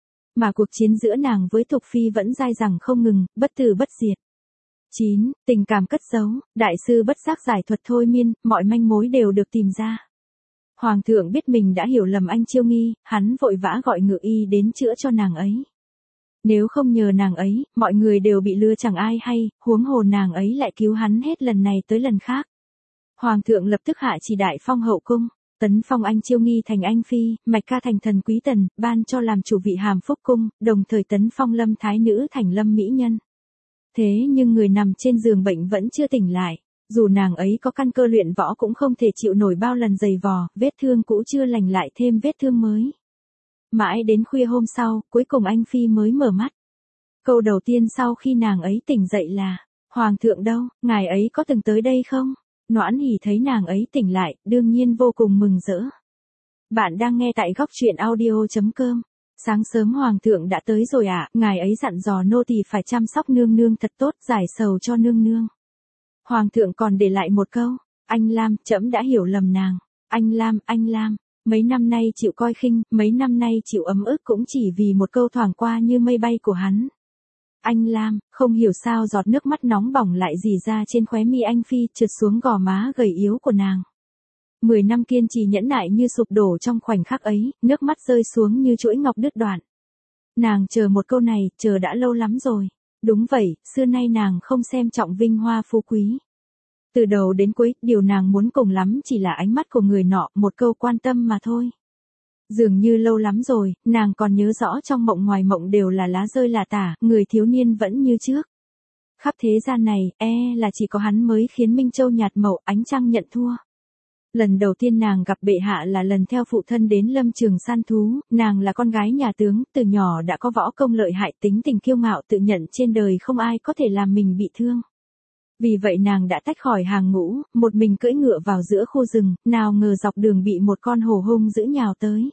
Speaker 1: Mà cuộc chiến giữa nàng với Thục Phi vẫn dai dẳng không ngừng, bất tử bất diệt. chín. Tình cảm cất giấu, đại sư bất giác giải thuật thôi miên, mọi manh mối đều được tìm ra. Hoàng thượng biết mình đã hiểu lầm anh Chiêu Nghi, hắn vội vã gọi ngự y đến chữa cho nàng ấy. Nếu không nhờ nàng ấy, mọi người đều bị lừa chẳng ai hay, huống hồ nàng ấy lại cứu hắn hết lần này tới lần khác. Hoàng thượng lập tức hạ chỉ đại phong hậu cung, tấn phong anh Chiêu Nghi thành anh phi, Mạch Ca thành thần quý tần, ban cho làm chủ vị hàm phúc cung, đồng thời tấn phong Lâm thái nữ thành Lâm mỹ nhân. Thế nhưng người nằm trên giường bệnh vẫn chưa tỉnh lại, dù nàng ấy có căn cơ luyện võ cũng không thể chịu nổi bao lần giày vò, vết thương cũ chưa lành lại thêm vết thương mới. Mãi đến khuya hôm sau, cuối cùng anh phi mới mở mắt. Câu đầu tiên sau khi nàng ấy tỉnh dậy là, Hoàng thượng đâu, ngài ấy có từng tới đây không? Noãn Hỉ thấy nàng ấy tỉnh lại, đương nhiên vô cùng mừng rỡ. Bạn đang nghe tại góc truyện audio.com. Sáng sớm hoàng thượng đã tới rồi ạ, à, ngài ấy dặn dò nô tỳ phải chăm sóc nương nương thật tốt, giải sầu cho nương nương. Hoàng thượng còn để lại một câu, anh Lam, trẫm đã hiểu lầm nàng. Anh Lam, anh Lam, mấy năm nay chịu coi khinh, mấy năm nay chịu ấm ức cũng chỉ vì một câu thoảng qua như mây bay của hắn. Anh Lam, không hiểu sao giọt nước mắt nóng bỏng lại rỉ ra trên khóe mi anh Phi, trượt xuống gò má gầy yếu của nàng. Mười năm kiên trì nhẫn nại như sụp đổ trong khoảnh khắc ấy, nước mắt rơi xuống như chuỗi ngọc đứt đoạn. Nàng chờ một câu này, chờ đã lâu lắm rồi. Đúng vậy, xưa nay nàng không xem trọng vinh hoa phú quý. Từ đầu đến cuối, điều nàng muốn cùng lắm chỉ là ánh mắt của người nọ, một câu quan tâm mà thôi. Dường như lâu lắm rồi, nàng còn nhớ rõ trong mộng ngoài mộng đều là lá rơi là tả, người thiếu niên vẫn như trước. Khắp thế gian này, e là chỉ có hắn mới khiến Minh Châu nhạt màu, ánh trăng nhận thua. Lần đầu tiên nàng gặp bệ hạ là lần theo phụ thân đến lâm trường săn thú, nàng là con gái nhà tướng, từ nhỏ đã có võ công lợi hại, tính tình kiêu ngạo, tự nhận trên đời không ai có thể làm mình bị thương. Vì vậy nàng đã tách khỏi hàng ngũ, một mình cưỡi ngựa vào giữa khu rừng, nào ngờ dọc đường bị một con hổ hung dữ nhào tới.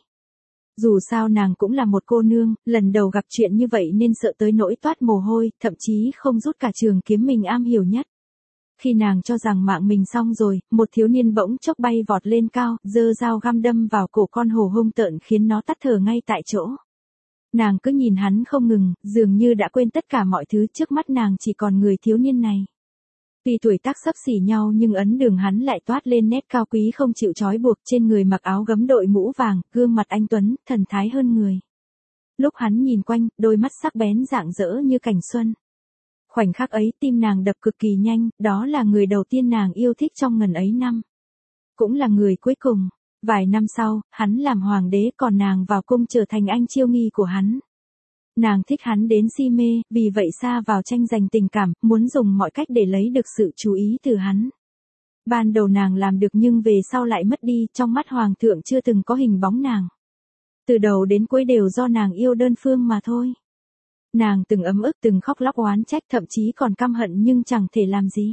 Speaker 1: Dù sao nàng cũng là một cô nương, lần đầu gặp chuyện như vậy nên sợ tới nỗi toát mồ hôi, thậm chí không rút cả trường kiếm mình am hiểu nhất. Khi nàng cho rằng mạng mình xong rồi, một thiếu niên bỗng chốc bay vọt lên cao, giơ dao găm đâm vào cổ con hổ hung tợn khiến nó tắt thở ngay tại chỗ. Nàng cứ nhìn hắn không ngừng, dường như đã quên tất cả mọi thứ, trước mắt nàng chỉ còn người thiếu niên này. Tuy tuổi tác xấp xỉ nhau nhưng ấn đường hắn lại toát lên nét cao quý không chịu trói buộc, trên người mặc áo gấm đội mũ vàng, gương mặt anh tuấn, thần thái hơn người. Lúc hắn nhìn quanh, đôi mắt sắc bén rạng rỡ như cảnh xuân. Khoảnh khắc ấy tim nàng đập cực kỳ nhanh, đó là người đầu tiên nàng yêu thích trong ngần ấy năm. Cũng là người cuối cùng. Vài năm sau, hắn làm hoàng đế còn nàng vào cung trở thành anh chiêu nghi của hắn. Nàng thích hắn đến si mê, vì vậy sa vào tranh giành tình cảm, muốn dùng mọi cách để lấy được sự chú ý từ hắn. Ban đầu nàng làm được nhưng về sau lại mất đi, trong mắt hoàng thượng chưa từng có hình bóng nàng. Từ đầu đến cuối đều do nàng yêu đơn phương mà thôi. Nàng từng ấm ức, từng khóc lóc oán trách, thậm chí còn căm hận nhưng chẳng thể làm gì.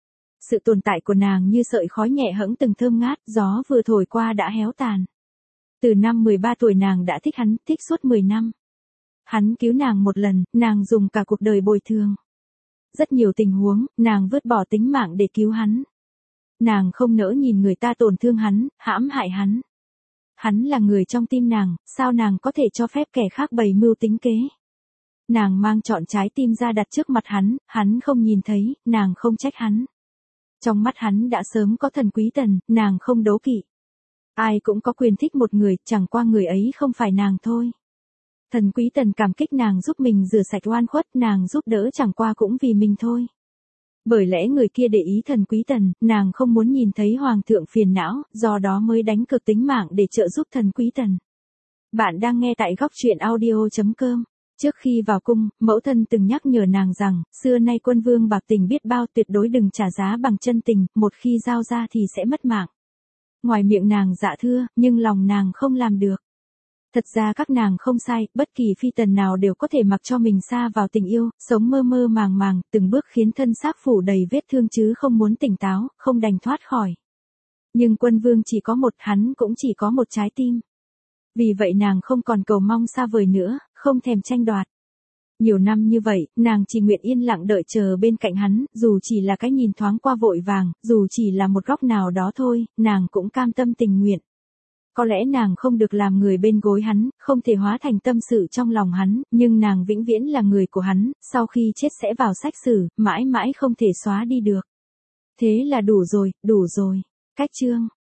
Speaker 1: Sự tồn tại của nàng như sợi khói nhẹ hẫng từng thơm ngát, gió vừa thổi qua đã héo tàn. Từ năm mười ba tuổi nàng đã thích hắn, thích suốt mười năm. Hắn cứu nàng một lần, nàng dùng cả cuộc đời bồi thường. Rất nhiều tình huống, nàng vứt bỏ tính mạng để cứu hắn. Nàng không nỡ nhìn người ta tổn thương hắn, hãm hại hắn. Hắn là người trong tim nàng, sao nàng có thể cho phép kẻ khác bày mưu tính kế. Nàng mang trọn trái tim ra đặt trước mặt hắn, hắn không nhìn thấy, nàng không trách hắn. Trong mắt hắn đã sớm có thần Quý Tần, nàng không đố kỵ. Ai cũng có quyền thích một người, chẳng qua người ấy không phải nàng thôi. Thần Quý Tần cảm kích nàng giúp mình rửa sạch oan khuất, nàng giúp đỡ chẳng qua cũng vì mình thôi. Bởi lẽ người kia để ý thần Quý Tần, nàng không muốn nhìn thấy hoàng thượng phiền não, do đó mới đánh cược tính mạng để trợ giúp thần Quý Tần. Bạn đang nghe tại góc truyện audio.com. Trước khi vào cung, mẫu thân từng nhắc nhở nàng rằng, xưa nay quân vương bạc tình biết bao, tuyệt đối đừng trả giá bằng chân tình, một khi giao ra thì sẽ mất mạng. Ngoài miệng nàng dạ thưa, nhưng lòng nàng không làm được. Thật ra các nàng không sai, bất kỳ phi tần nào đều có thể mặc cho mình sa vào tình yêu, sống mơ mơ màng màng, từng bước khiến thân xác phủ đầy vết thương chứ không muốn tỉnh táo, không đành thoát khỏi. Nhưng quân vương chỉ có một, hắn cũng chỉ có một trái tim. Vì vậy nàng không còn cầu mong xa vời nữa, không thèm tranh đoạt. Nhiều năm như vậy, nàng chỉ nguyện yên lặng đợi chờ bên cạnh hắn, dù chỉ là cái nhìn thoáng qua vội vàng, dù chỉ là một góc nào đó thôi, nàng cũng cam tâm tình nguyện. Có lẽ nàng không được làm người bên gối hắn, không thể hóa thành tâm sự trong lòng hắn, nhưng nàng vĩnh viễn là người của hắn, sau khi chết sẽ vào sách sử, mãi mãi không thể xóa đi được. Thế là đủ rồi, đủ rồi. Cách chương